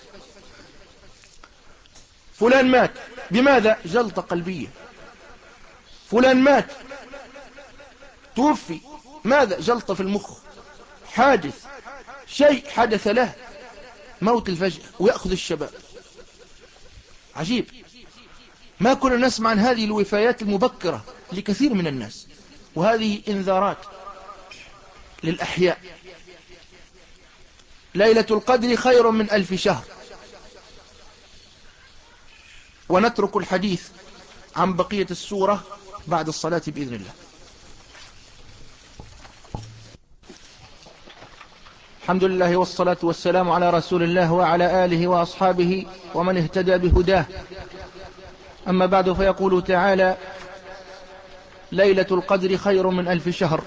فلان مات، بماذا؟ جلطة قلبية. فلان مات، توفي، ماذا؟ جلطة في المخ، حادث، شيء حدث له، موت الفجأة، ويأخذ الشباب. عجيب، ما كنا نسمع عن هذه الوفيات المبكرة لكثير من الناس، وهذه إنذارات. للأحياء. ليلة القدر خير من ألف شهر. ونترك الحديث عن بقية السورة بعد الصلاة بإذن الله. الحمد لله والصلاة والسلام على رسول الله وعلى آله وأصحابه ومن اهتدى بهداه. أما بعد، فيقول تعالى: ليلة القدر خير من ألف شهر.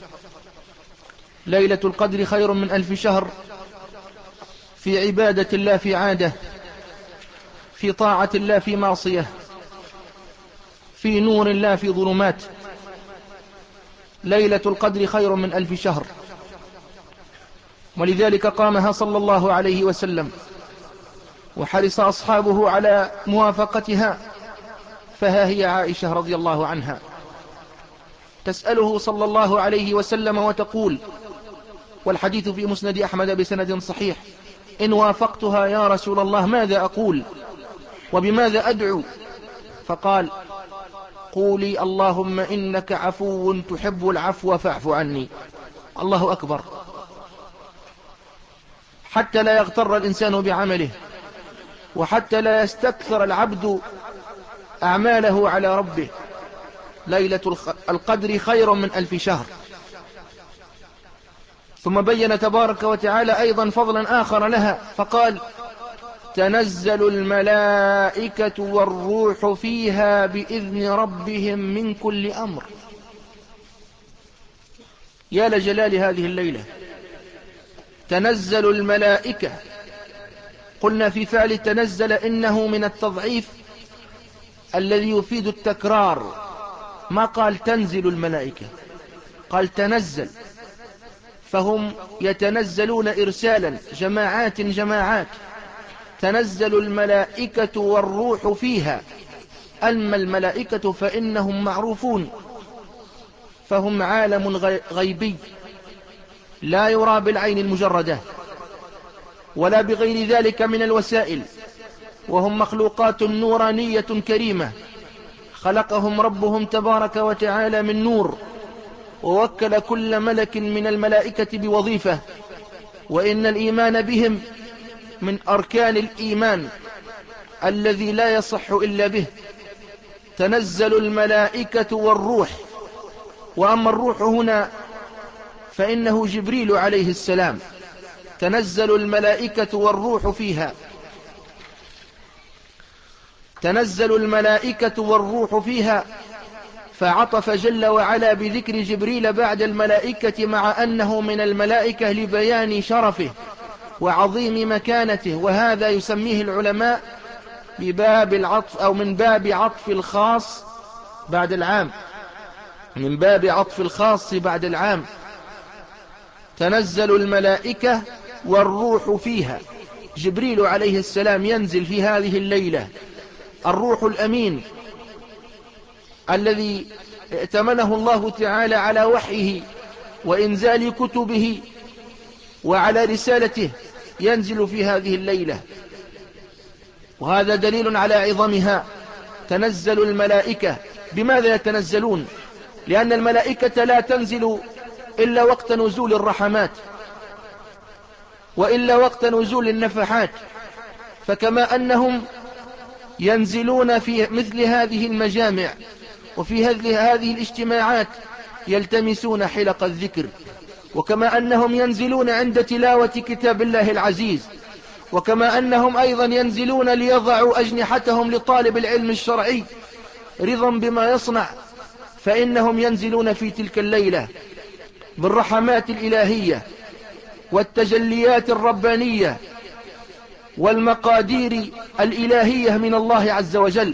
ليلة القدر خير من ألف شهر في عبادة الله في عادة، في طاعة الله في معصية، في نور الله في ظلمات. ليلة القدر خير من ألف شهر، ولذلك قامها صلى الله عليه وسلم، وحرص أصحابه على موافقتها. فها هي عائشة رضي الله عنها تسأله صلى الله عليه وسلم وتقول، والحديث في مسند أحمد بسند صحيح: إن وافقتها يا رسول الله ماذا أقول وبماذا أدعو؟ فقال: قولي اللهم إنك عفو تحب العفو فاعف عني. الله أكبر. حتى لا يغتر الإنسان بعمله، وحتى لا يستكثر العبد أعماله على ربه. ليلة القدر خير من ألف شهر. ثم بين تبارك وتعالى أيضا فضلا آخر لها فقال: تنزل الملائكة والروح فيها بإذن ربهم من كل أمر. يا لجلال هذه الليلة. تنزل الملائكة. قلنا في فعل تنزل إنه من التضعيف الذي يفيد التكرار. ما قال تنزل الملائكة، قال تنزل. فهم يتنزلون إرسالا، جماعات جماعات. تنزل الملائكة والروح فيها. أما الملائكة فإنهم معروفون، فهم عالم غيبي لا يرى بالعين المجردة ولا بغير ذلك من الوسائل، وهم مخلوقات نورانية كريمة خلقهم ربهم تبارك وتعالى من نور، ووكل كل ملك من الملائكة بوظيفة. وإن الإيمان بهم من أركان الإيمان الذي لا يصح إلا به. تنزل الملائكة والروح. وأما الروح هنا فإنه جبريل عليه السلام. تنزل الملائكة والروح فيها. تنزل الملائكة والروح فيها، فعطف جل وعلا بذكر جبريل بعد الملائكة، مع أنه من الملائكة لبيان شرفه وعظيم مكانته. وهذا يسميه العلماء بباب العطف، أو من باب عطف الخاص بعد العام، من باب عطف الخاص بعد العام. تنزل الملائكة والروح فيها. جبريل عليه السلام ينزل في هذه الليلة، الروح الأمين الذي ائتمنه الله تعالى على وحيه وإنزال كتبه وعلى رسالته، ينزل في هذه الليلة. وهذا دليل على عظمها. تنزل الملائكة. بماذا يتنزلون؟ لأن الملائكة لا تنزل إلا وقت نزول الرحمات، وإلا وقت نزول النفحات. فكما أنهم ينزلون في مثل هذه المجامع وفي هذه الاجتماعات يلتمسون حلق الذكر، وكما أنهم ينزلون عند تلاوة كتاب الله العزيز، وكما أنهم أيضا ينزلون ليضعوا أجنحتهم لطالب العلم الشرعي رضا بما يصنع، فإنهم ينزلون في تلك الليلة بالرحمات الإلهية والتجليات الربانية والمقادير الإلهية من الله عز وجل.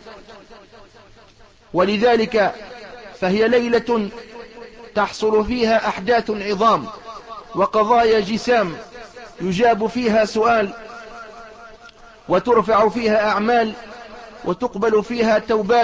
ولذلك فهي ليلة تحصل فيها أحداث عظام وقضايا جسام، يجاب فيها سؤال، وترفع فيها أعمال، وتقبل فيها توبات،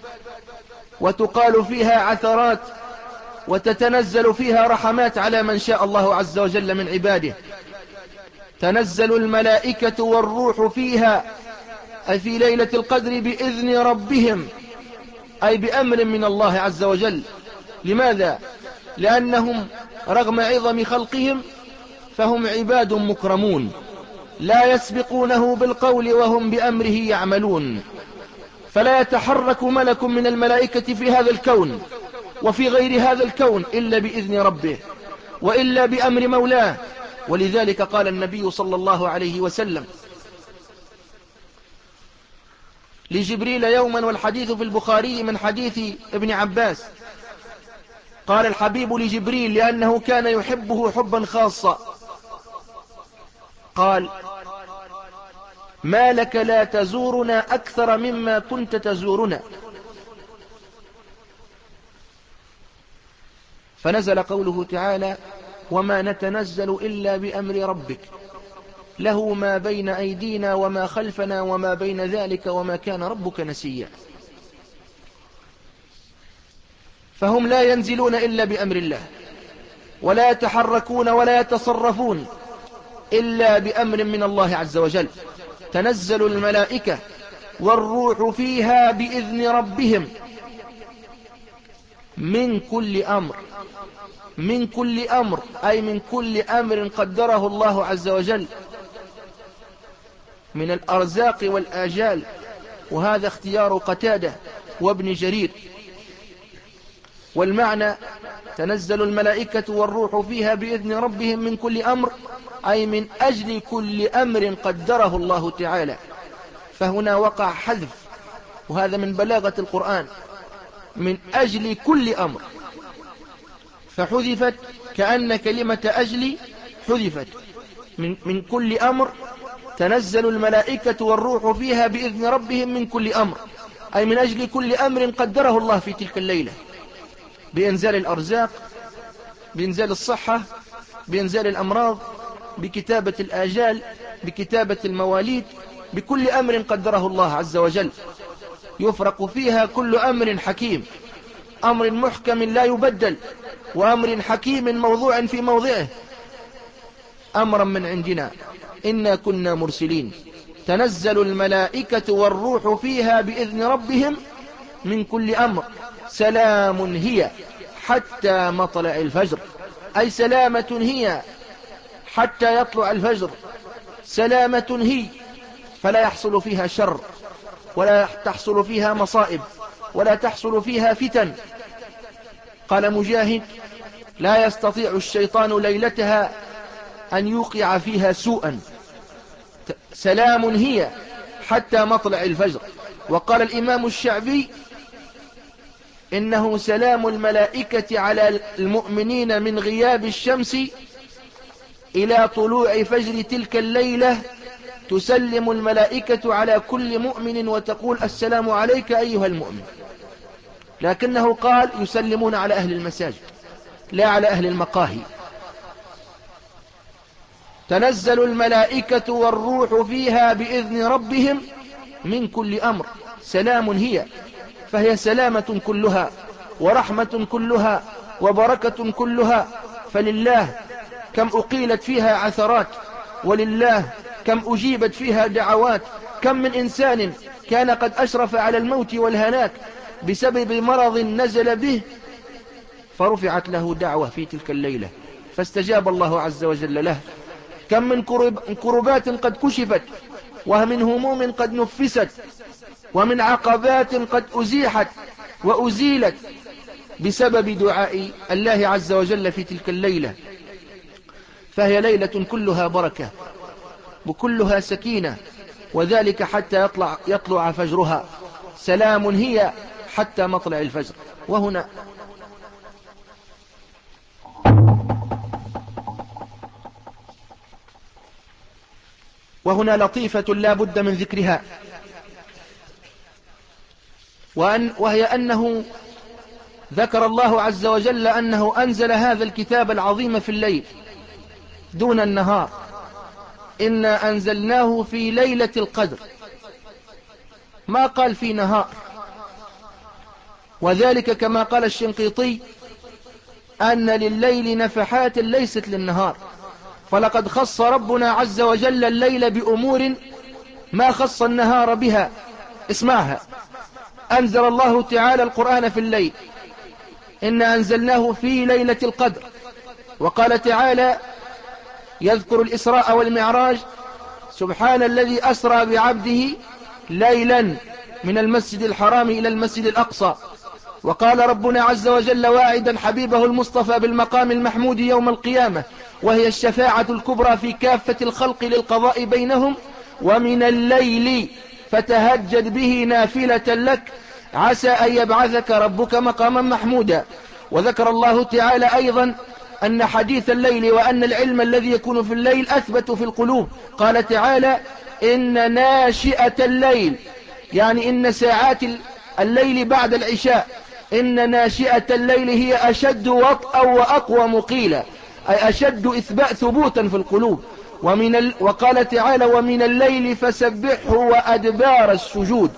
وتقال فيها عثرات، وتتنزل فيها رحمات على من شاء الله عز وجل من عباده. تنزل الملائكة والروح فيها، أي في ليلة القدر بإذن ربهم، أي بأمر من الله عز وجل. لماذا؟ لأنهم رغم عظم خلقهم فهم عباد مكرمون لا يسبقونه بالقول وهم بأمره يعملون. فلا يتحرك ملك من الملائكة في هذا الكون وفي غير هذا الكون إلا بإذن ربه وإلا بأمر مولاه. ولذلك قال النبي صلى الله عليه وسلم لجبريل يوما، والحديث في البخاري من حديث ابن عباس، قال الحبيب لجبريل لأنه كان يحبه حبا خاصا، قال: ما لك لا تزورنا أكثر مما كنت تزورنا؟ فنزل قوله تعالى: وما نتنزل إلا بأمر ربك له ما بين أيدينا وما خلفنا وما بين ذلك وما كان ربك نسيا. فهم لا ينزلون إلا بأمر الله، ولا يتحركون ولا يتصرفون إلا بأمر من الله عز وجل. تنزل الملائكة والروح فيها بإذن ربهم من كل أمر. من كل أمر أي من كل أمر قدره الله عز وجل من الأرزاق والآجال، وهذا اختيار قتادة وابن جرير. والمعنى تنزل الملائكة والروح فيها بإذن ربهم من كل أمر أي من أجل كل أمر قدره الله تعالى. فهنا وقع حذف، وهذا من بلاغة القرآن، من أجل كل أمر، فحذفت كأن كلمة أجل حذفت. من, من كل أمر تنزل الملائكة والروح فيها بإذن ربهم من كل أمر أي من أجل كل أمر قدره الله في تلك الليلة، بإنزال الأرزاق، بإنزال الصحة، بإنزال الأمراض، بكتابة الآجال، بكتابة المواليد، بكل أمر قدره الله عز وجل. يفرق فيها كل أمر حكيم، أمر محكم لا يبدل، وأمر حكيم موضوع في موضعه، أمرا من عندنا إنا كنا مرسلين. تنزل الملائكة والروح فيها بإذن ربهم من كل أمر سلام هي حتى مطلع الفجر، أي سلامة هي حتى يطلع الفجر. سلامة هي فلا يحصل فيها شر، ولا تحصل فيها مصائب، ولا تحصل فيها فتن. قال مجاهد: لا يستطيع الشيطان ليلتها أن يوقع فيها سوءا. سلام هي حتى مطلع الفجر. وقال الإمام الشعبي: إنه سلام الملائكة على المؤمنين من غياب الشمس إلى طلوع فجر تلك الليلة. تسلم الملائكة على كل مؤمن وتقول: السلام عليك أيها المؤمن. لكنه قال: يسلمون على أهل المساجد لا على أهل المقاهي. تنزل الملائكة والروح فيها بإذن ربهم من كل أمر سلام هي، فهي سلامة كلها ورحمة كلها وبركة كلها. فلله كم أقيلت فيها عثرات، ولله كم أجيبت فيها دعوات. كم من إنسان كان قد أشرف على الموت والهلاك بسبب مرض نزل به، فرفعت له دعوة في تلك الليلة فاستجاب الله عز وجل له. كم من كربات قد كشفت، ومن هموم قد نفست، ومن عقبات قد أزيحت وأزيلت بسبب دعاء الله عز وجل في تلك الليلة. فهي ليلة كلها بركة وكلها سكينة، وذلك حتى يطلع, يطلع فجرها. سلام هي حتى مطلع الفجر. وهنا وهنا لطيفة لا بد من ذكرها، وأن وهي أنه ذكر الله عز وجل أنه أنزل هذا الكتاب العظيم في الليل دون النهار. إنا أنزلناه في ليلة القدر، ما قال في نهار. وذلك كما قال الشنقيطي أن لليل نفحات ليست للنهار. فلقد خص ربنا عز وجل الليل بأمور ما خص النهار بها. اسمعها: أنزل الله تعالى القرآن في الليل، إنا أنزلناه في ليلة القدر، وقال تعالى يذكر الإسراء والمعراج: سبحان الذي أسرى بعبده ليلا من المسجد الحرام إلى المسجد الأقصى. وقال ربنا عز وجل واعدا حبيبه المصطفى بالمقام المحمود يوم القيامة، وهي الشفاعة الكبرى في كافة الخلق للقضاء بينهم: ومن الليل فتهجد به نافلة لك عسى أن يبعثك ربك مقاما محمودا. وذكر الله تعالى أيضا أن حديث الليل وأن العلم الذي يكون في الليل أثبت في القلوب. قال تعالى: إن ناشئة الليل، يعني إن ساعات الليل بعد العشاء، إن ناشئة الليل هي أشد وطئا وأقوى مقيلا، أي أشد إثبات ثبوتا في القلوب. ومن ال... وقال تعالى: ومن الليل فسبحه وأدبار السجود.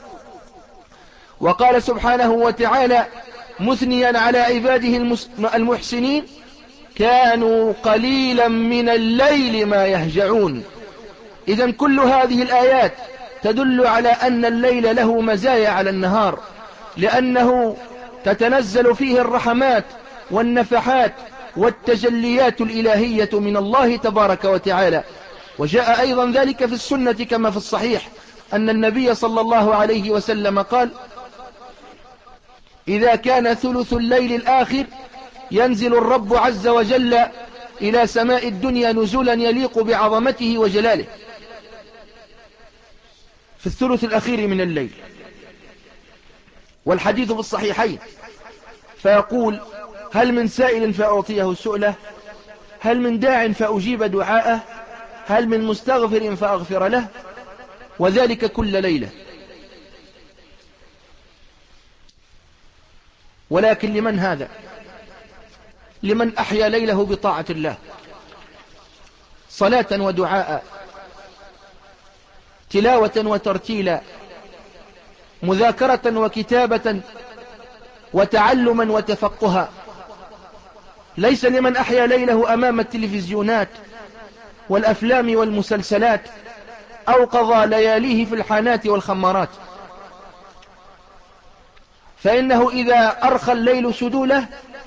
وقال سبحانه وتعالى مثنيا على عباده المس... المحسنين: كانوا قليلا من الليل ما يهجعون. إذن كل هذه الآيات تدل على أن الليل له مزايا على النهار، لأنه تتنزل فيه الرحمات والنفحات والتجليات الإلهية من الله تبارك وتعالى. وجاء أيضا ذلك في السنة كما في الصحيح أن النبي صلى الله عليه وسلم قال: إذا كان ثلث الليل الآخر ينزل الرب عز وجل إلى سماء الدنيا نزولا يليق بعظمته وجلاله، في الثلث الأخير من الليل، والحديث في الصحيحين، فيقول: هل من سائل فأعطيه سؤله، هل من داع فأجيب دعاءه، هل من مستغفر فأغفر له، وذلك كل ليلة. ولكن لمن هذا؟ لمن أحيا ليله بطاعة الله، صلاة ودعاء، تلاوة وترتيلا، مذاكرة وكتابة، وتعلما وتفقها. ليس لمن أحيا ليله أمام التلفزيونات والأفلام والمسلسلات، أو قضى لياليه في الحانات والخمارات. فإنه إذا أرخى الليل سدوله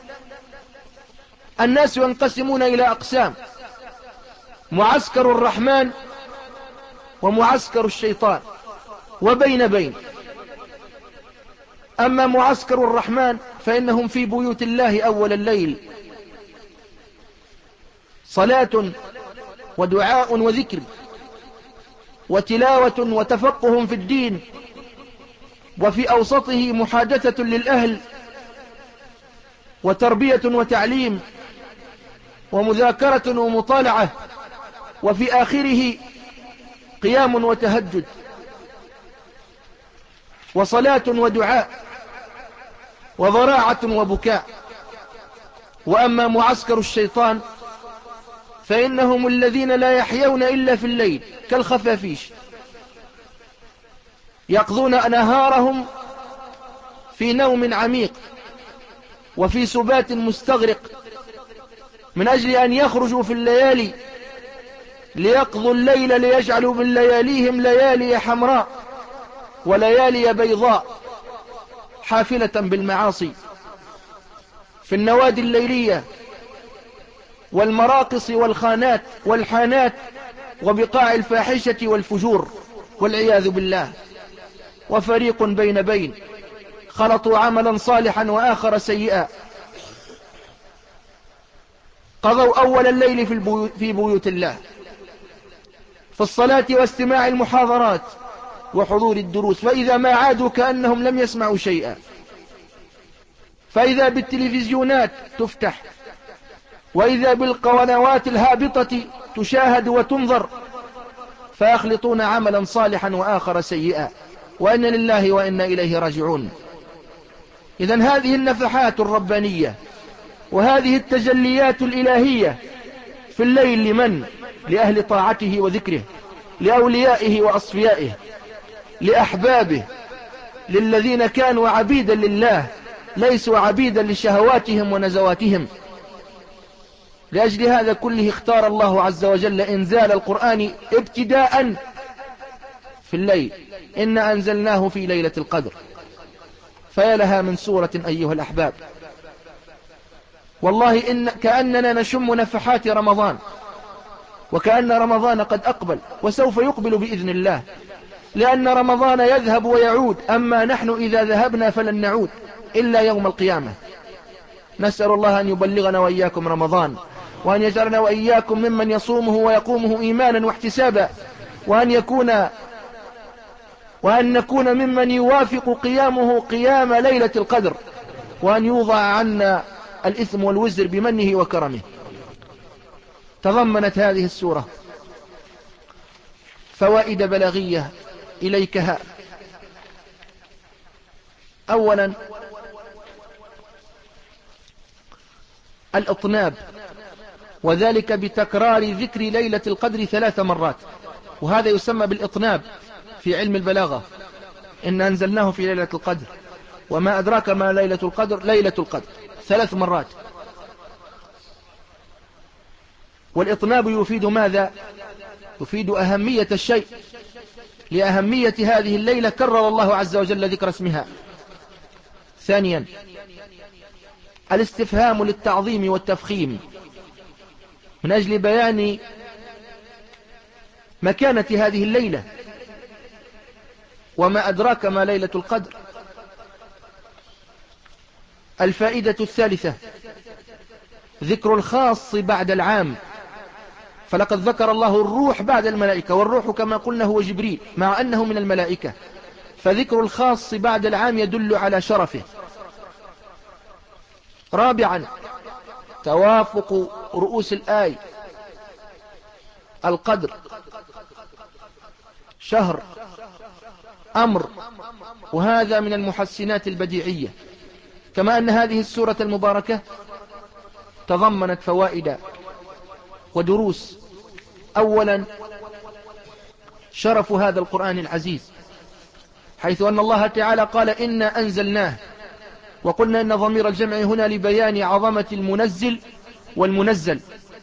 الناس ينقسمون إلى أقسام: معسكر الرحمن ومعسكر الشيطان، وبين بين. أما معسكر الرحمن فإنهم في بيوت الله أول الليل، صلاة ودعاء وذكر وتلاوة وتفقه في الدين، وفي أوسطه محادثة للأهل وتربية وتعليم ومذاكرة ومطالعة، وفي آخره قيام وتهجد وصلاة ودعاء وضراعة وبكاء. وأما معسكر الشيطان فإنهم الذين لا يحيون إلا في الليل كالخفافيش، يقضون نهارهم في نوم عميق وفي سبات مستغرق، من أجل أن يخرجوا في الليالي ليقضوا الليل ليجعلوا من لياليهم ليالي حمراء وليالي بيضاء حافلة بالمعاصي، في النوادي الليلية والمراقص والخانات والحانات وبقاع الفاحشة والفجور والعياذ بالله. وفريق بين بين خلطوا عملا صالحا وآخر سيئا، قضوا أول الليل في, البيوت في بيوت الله في الصلاة واستماع المحاضرات وحضور الدروس، فإذا ما عادوا كأنهم لم يسمعوا شيئا. فإذا بالتلفزيونات تفتح، وإذا بالقنوات الهابطة تشاهد وتنظر، فيخلطون عملا صالحا وآخر سيئا، وإن لله وإنا إليه راجعون. إذن هذه النفحات الربانية وهذه التجليات الإلهية في الليل لمن؟ لأهل طاعته وذكره، لأوليائه وأصفيائه، لأحبابه، للذين كانوا عبيدا لله ليسوا عبيدا لشهواتهم ونزواتهم. لأجل هذا كله اختار الله عز وجل إنزال القرآن ابتداء في الليل: إن أنزلناه في ليلة القدر. فيا لها من سورة أيها الأحباب، والله إن كأننا نشم نفحات رمضان، وكأن رمضان قد أقبل وسوف يقبل بإذن الله، لأن رمضان يذهب ويعود، أما نحن إذا ذهبنا فلن نعود إلا يوم القيامة. نسأل الله أن يبلغنا وإياكم رمضان، وأن يجعلنا وإياكم ممن يصومه ويقومه إيمانا واحتسابا، وأن يكون وأن نكون ممن يوافق قيامه قيام ليلة القدر، وأن يوضع عنا الإثم والوزر بمنه وكرمه. تضمنت هذه السورة فوائد بلاغية إليكها. أولا الإطناب، وذلك بتكرار ذكر ليلة القدر ثلاث مرات، وهذا يسمى بالإطناب في علم البلاغة. إن أنزلناه في ليلة القدر، وما أدراك ما ليلة القدر، ليلة القدر ثلاث مرات. والإطناب يفيد ماذا؟ يفيد أهمية الشيء، لأهمية هذه الليلة كرر الله عز وجل ذكر اسمها. ثانيا الاستفهام للتعظيم والتفخيم، من أجل بيان مكانة هذه الليلة. وما أدراك ما ليلة القدر. الفائدة الثالثة ذكر الخاص بعد العام، فلقد ذكر الله الروح بعد الملائكة، والروح كما قلنا هو جبريل مع أنه من الملائكة، فذكر الخاص بعد العام يدل على شرفه. رابعا توافق رؤوس الآي، القدر، شهر، أمر، وهذا من المحسنات البديعية. كما أن هذه السورة المباركة تضمنت فوائد ودروس. أولا شرف هذا القرآن العزيز، حيث أن الله تعالى قال إنا أنزلناه، وقلنا أن ضمير الجمع هنا لبيان عظمة المنزل والمنزل.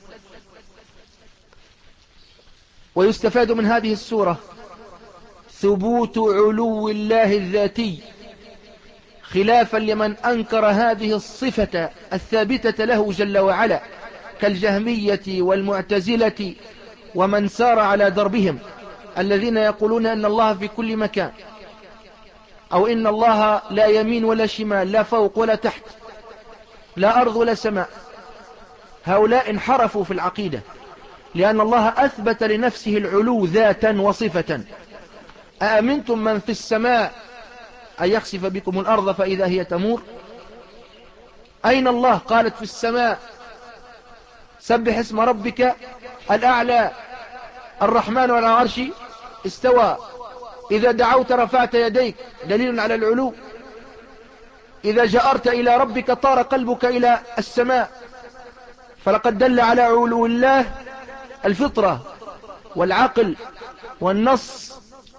ويستفاد من هذه السورة ثبوت علو الله الذاتي، خلافا لمن أنكر هذه الصفة الثابتة له جل وعلا كالجهمية والمعتزلة ومن سار على دربهم، الذين يقولون أن الله في كل مكان، أو إن الله لا يمين ولا شمال، لا فوق ولا تحت، لا أرض ولا سماء. هؤلاء انحرفوا في العقيدة، لأن الله أثبت لنفسه العلو ذاتا وصفة. أأمنتم من في السماء أن يخسف بكم الأرض فإذا هي تمور؟ أين الله؟ قالت في السماء. سبح اسم ربك الأعلى. الرحمن على العرش استوى. إذا دعوت رفعت يديك، دليل على العلو. إذا جأرت إلى ربك طار قلبك إلى السماء. فلقد دل على علو الله الفطرة والعقل والنص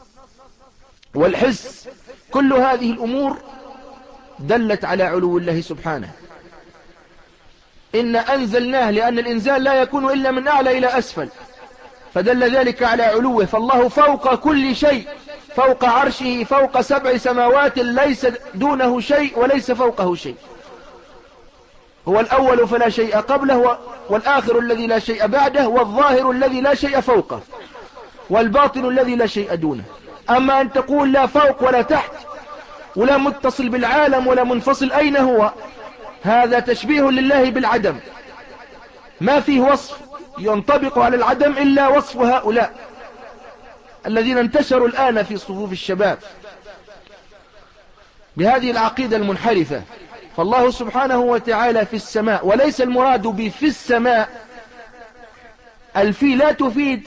والحس، كل هذه الأمور دلت على علو الله سبحانه. إن أنزلناه، لأن الإنزال لا يكون إلا من أعلى إلى أسفل، فدل ذلك على علوه. فالله فوق كل شيء، فوق عرشه، فوق سبع سماوات، ليس دونه شيء وليس فوقه شيء. هو الأول فلا شيء قبله، والآخر الذي لا شيء بعده، والظاهر الذي لا شيء فوقه، والباطن الذي لا شيء دونه. أما أن تقول لا فوق ولا تحت ولا متصل بالعالم ولا منفصل، أين هو؟ هذا تشبيه لله بالعدم، ما فيه وصف ينطبق على العدم إلا وصف هؤلاء الذين انتشروا الآن في صفوف الشباب بهذه العقيدة المنحرفة. فالله سبحانه وتعالى في السماء، وليس المراد بفي السماء الفي لا تفيد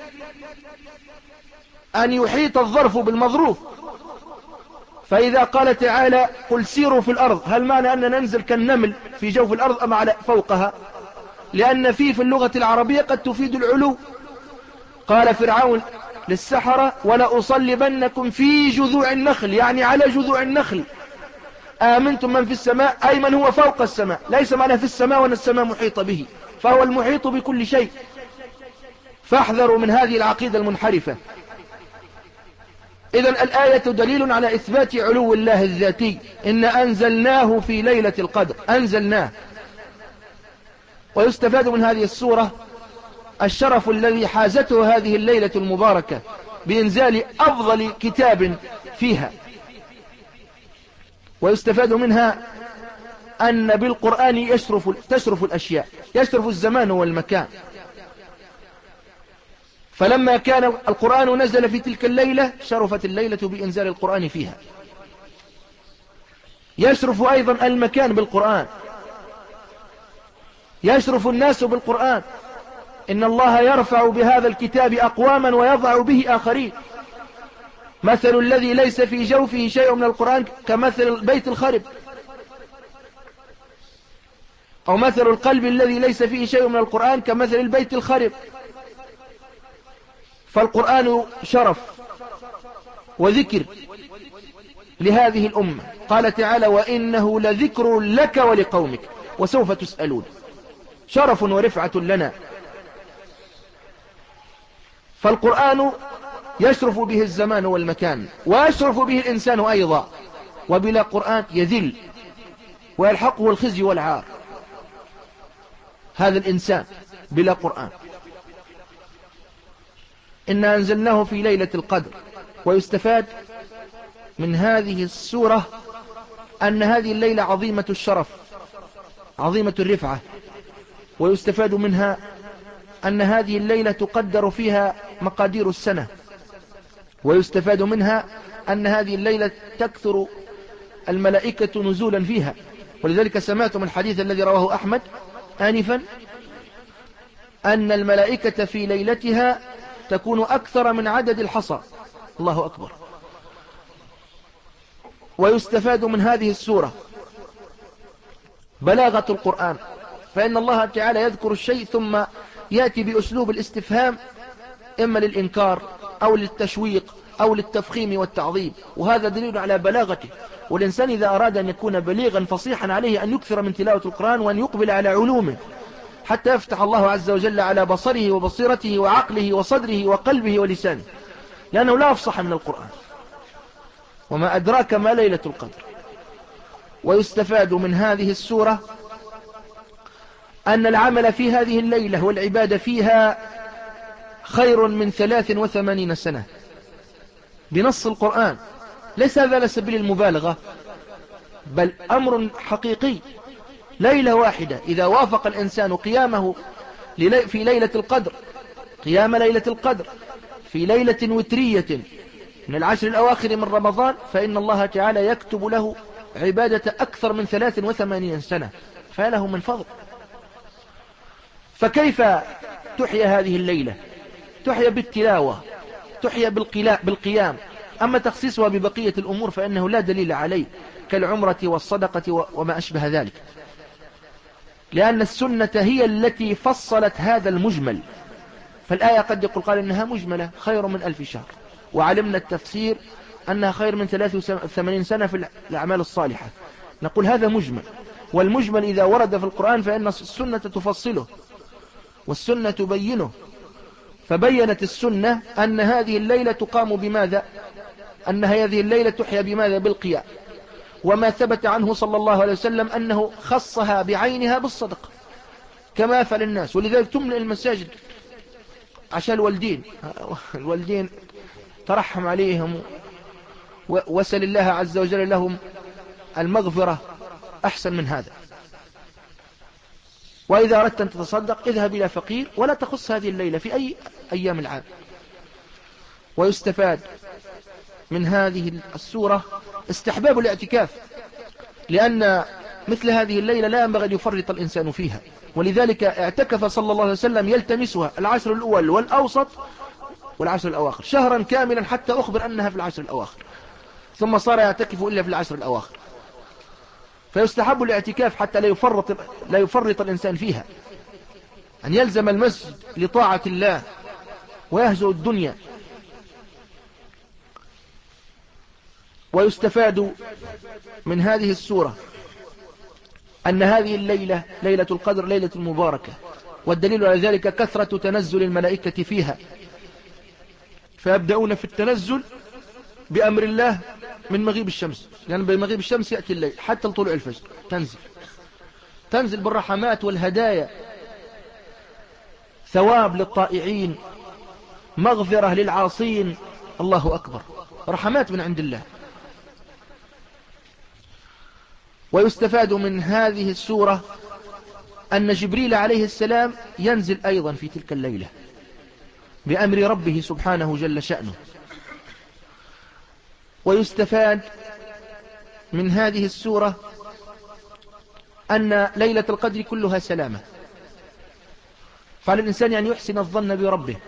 أن يحيط الظرف بالمظروف. فإذا قال تعالى قل سيروا في الأرض، هل معنى أن ننزل كالنمل في جوف الأرض أم على فوقها؟ لأن في في اللغة العربية قد تفيد العلو. قال فرعون للسحرة ولا أصلبنكم في جذوع النخل، يعني على جذوع النخل. آمنتم من في السماء، أي من هو فوق السماء، ليس معنى في السماء وأن السماء محيطة به، فهو المحيط بكل شيء. فاحذروا من هذه العقيدة المنحرفة. إذن الآية دليل على إثبات علو الله الذاتي. إن أنزلناه في ليلة القدر، أنزلناه. ويستفاد من هذه السورة الشرف الذي حازته هذه الليلة المباركة بإنزال أفضل كتاب فيها. ويستفاد منها أن بالقرآن يشرف تشرف الأشياء، يشرف الزمان والمكان. فلما كان القرآن نزل في تلك الليلة شرفت الليلة بإنزال القرآن فيها. يشرف أيضا المكان بالقرآن، يشرف الناس بالقرآن. إن الله يرفع بهذا الكتاب أقواما ويضع به آخرين. مثل الذي ليس في جوفه شيء من القرآن كمثل البيت الخرب، أو مثل القلب الذي ليس فيه شيء من القرآن كمثل البيت الخرب. فالقرآن شرف وذكر لهذه الأمة. قال تعالى: وإنه لذكر لك ولقومك وسوف تسألون. شرف ورفعة لنا. فالقرآن يشرف به الزمان والمكان، ويشرف به الإنسان أيضا، وبلا قرآن يذل ويلحقه الخزي والعار هذا الإنسان بلا قرآن. إنا أنزلناه في ليلة القدر. ويستفاد من هذه السورة أن هذه الليلة عظيمة الشرف عظيمة الرفعة. ويستفاد منها أن هذه الليلة تقدر فيها مقادير السنة. ويستفاد منها أن هذه الليلة تكثر الملائكة نزولا فيها. ولذلك سمعتم الحديث الذي رواه أحمد آنفا أن الملائكة في ليلتها تكون أكثر من عدد الحصى. الله أكبر. ويستفاد من هذه السورة بلاغة القرآن، فإن الله تعالى يذكر الشيء ثم يأتي بأسلوب الاستفهام، إما للإنكار أو للتشويق أو للتفخيم والتعظيم، وهذا دليل على بلاغته. والإنسان إذا أراد أن يكون بليغا فصيحا عليه أن يكثر من تلاوة القرآن وأن يقبل على علومه حتى يفتح الله عز وجل على بصره وبصيرته وعقله وصدره وقلبه ولسانه، لأنه لا أفصح من القرآن. وما أدراك ما ليلة القدر. ويستفاد من هذه السورة أن العمل في هذه الليلة والعبادة فيها خير من ثلاث وثمانين سنة بنص القرآن. ليس هذا على سبيل المبالغة، بل أمر حقيقي. ليلة واحدة إذا وافق الإنسان قيامه في ليلة القدر، قيام ليلة القدر في ليلة وترية من العشر الأواخر من رمضان، فإن الله تعالى يكتب له عبادة أكثر من ثلاث وثمانين سنة، فله من فضل. فكيف تحيا هذه الليلة؟ تحيا بالتلاوة، تحيا بالقيام. أما تخصيصها ببقية الأمور فإنه لا دليل عليه، كالعمرة والصدقة وما أشبه ذلك، لأن السنة هي التي فصلت هذا المجمل. فالآية قد يقول قال إنها مجملة خير من ألف شهر، وعلمنا التفسير أنها خير من ثلاث وثمانين سنة في الأعمال الصالحة. نقول هذا مجمل، والمجمل إذا ورد في القرآن فإن السنة تفصله والسنة تبينه. فبينت السنة أن هذه الليلة تقام بماذا؟ أن هذه الليلة تحيا بماذا؟ بالقيام. وما ثبت عنه صلى الله عليه وسلم أنه خصها بعينها بالصدقة كما فعل الناس. ولذلك تملأ المساجد عشان الوالدين الوالدين ترحم عليهم وسل الله عز وجل لهم المغفرة أحسن من هذا. وإذا أردت أن تتصدق اذهب إلى فقير، ولا تخص هذه الليلة في أي أيام العام. ويستفاد من هذه السورة استحباب الاعتكاف، لأن مثل هذه الليلة لا ينبغي أن يفرط الإنسان فيها. ولذلك اعتكف صلى الله عليه وسلم يلتمسها العشر الأول والأوسط والعشر الأواخر شهرا كاملا، حتى أخبر أنها في العشر الأواخر، ثم صار يعتكف إلا في العشر الأواخر. فيستحب الاعتكاف حتى لا يفرط, لا يفرط الإنسان فيها، أن يلزم المسجد لطاعة الله ويهزو الدنيا. ويستفاد من هذه السورة أن هذه الليلة ليلة القدر ليلة مباركة، والدليل على ذلك كثرة تنزل الملائكة فيها، فيبدأون في التنزل بأمر الله من مغيب الشمس، لأن يعني بمغيب الشمس يأتي الليل حتى طلوع الفجر تنزل تنزل بالرحمات والهدايا ثواب للطائعين، مغفرة للعاصين. الله أكبر، رحمات من عند الله. ويستفاد من هذه السورة أن جبريل عليه السلام ينزل أيضا في تلك الليلة بأمر ربه سبحانه جل شأنه. ويستفاد من هذه السورة أن ليلة القدر كلها سلامة، فعلى الإنسان أن يحسن الظن بربه،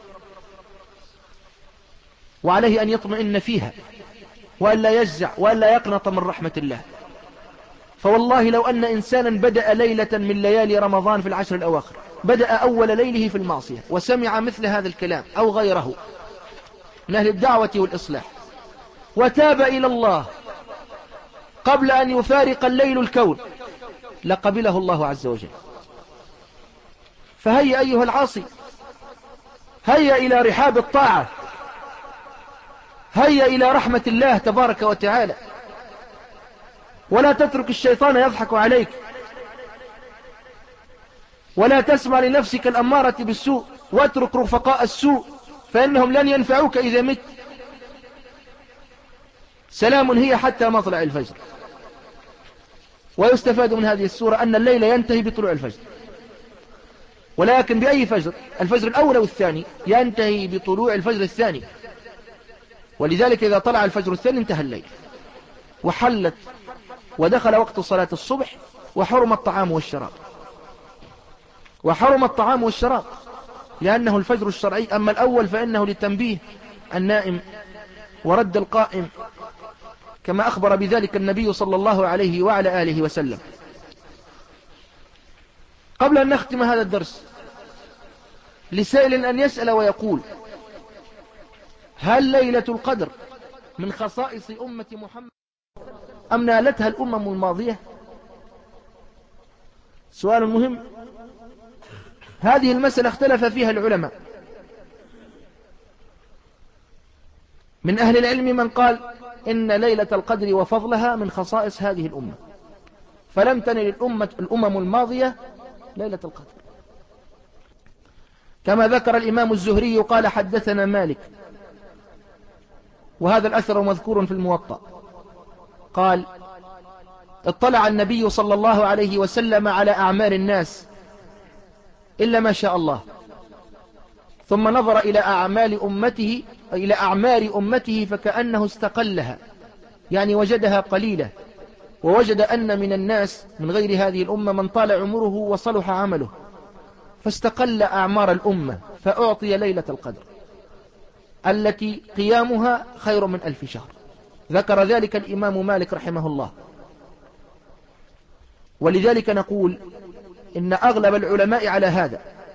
وعليه أن يطمئن فيها، وأن لا يجزع وأن لا يقنط من رحمة الله. فوالله لو أن إنسانا بدأ ليلة من ليالي رمضان في العشر الأواخر، بدأ أول ليله في المعصية، وسمع مثل هذا الكلام أو غيره من أهل الدعوة والإصلاح، وتاب إلى الله قبل أن يفارق الليل الكون، لقبله الله عز وجل. فهيا أيها العاصي، هيا إلى رحاب الطاعة، هيا إلى رحمة الله تبارك وتعالى، ولا تترك الشيطان يضحك عليك، ولا تسمع لنفسك الأمارة بالسوء، واترك رفقاء السوء فإنهم لن ينفعوك إذا مت. سلام هي حتى مطلع الفجر. ويستفاد من هذه السورة أن الليل ينتهي بطلوع الفجر، ولكن بأي فجر؟ الفجر الأول والثاني، ينتهي بطلوع الفجر الثاني. ولذلك إذا طلع الفجر الثاني انتهى الليل، وحلت ودخل وقت صلاة الصبح، وحرم الطعام والشراب، وحرم الطعام والشراب لأنه الفجر الشرعي. أما الأول فإنه للتنبيه النائم ورد القائم، كما أخبر بذلك النبي صلى الله عليه وعلى آله وسلم. قبل أن نختم هذا الدرس، لسائل أن يسأل ويقول: هل ليلة القدر من خصائص أمة محمد أم نالتها الأمم الماضية؟ سؤال مهم. هذه المسألة اختلف فيها العلماء. من أهل العلم من قال إن ليلة القدر وفضلها من خصائص هذه الأمة، فلم تنل الأمة الأمم الماضية ليلة القدر، كما ذكر الإمام الزهري قال: حدثنا مالك، وهذا الأثر مذكور في الموطأ، قال: اطلع النبي صلى الله عليه وسلم على أعمار الناس إلا ما شاء الله، ثم نظر إلى أعمال أمته إلى أعمار أمته فكأنه استقلها، يعني وجدها قليلة، ووجد أن من الناس من غير هذه الأمة من طال عمره وصلح عمله، فاستقل أعمار الأمة فأعطي ليلة القدر التي قيامها خير من ألف شهر. ذكر ذلك الإمام مالك رحمه الله. ولذلك نقول إن أغلب العلماء على هذا،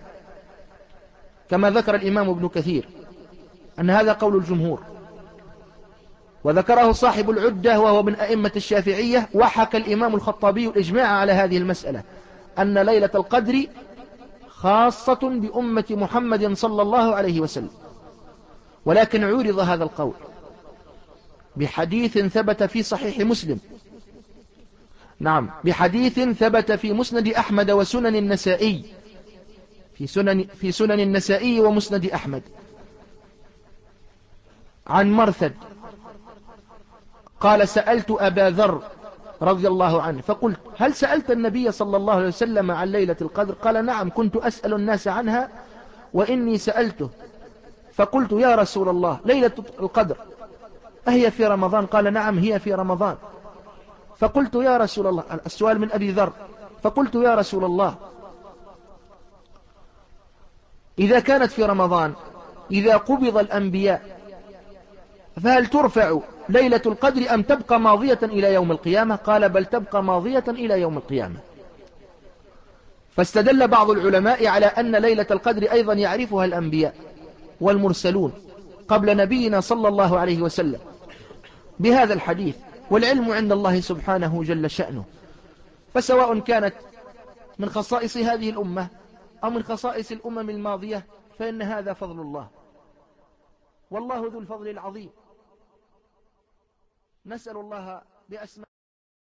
كما ذكر الإمام ابن كثير أن هذا قول الجمهور، وذكره صاحب العدة وهو من أئمة الشافعية، وحكى الإمام الخطابي الإجماع على هذه المسألة، أن ليلة القدر خاصة بأمة محمد صلى الله عليه وسلم. ولكن عورض هذا القول بحديث ثبت في صحيح مسلم، نعم، بحديث ثبت في مسند أحمد وسنن النسائي، في سنن, في سنن النسائي ومسند أحمد، عن مرثد قال: سألت أبا ذر رضي الله عنه فقلت: هل سألت النبي صلى الله عليه وسلم عن ليلة القدر؟ قال: نعم، كنت أسأل الناس عنها وإني سألته، فقلت: يا رسول الله، ليلة القدر أهي في رمضان؟ قال: نعم، هي في رمضان. فقلت: يا رسول الله، السؤال من أبي ذر، فقلت: يا رسول الله، إذا كانت في رمضان، إذا قبض الأنبياء، فهل ترفع ليلة القدر أم تبقى ماضية إلى يوم القيامة؟ قال: بل تبقى ماضية إلى يوم القيامة. فاستدل بعض العلماء على أن ليلة القدر أيضا يعرفها الأنبياء والمرسلون قبل نبينا صلى الله عليه وسلم بهذا الحديث، والعلم عند الله سبحانه جل شأنه. فسواء كانت من خصائص هذه الأمة أو من خصائص الأمم الماضية، فإن هذا فضل الله، والله ذو الفضل العظيم. نسأل الله بأسماء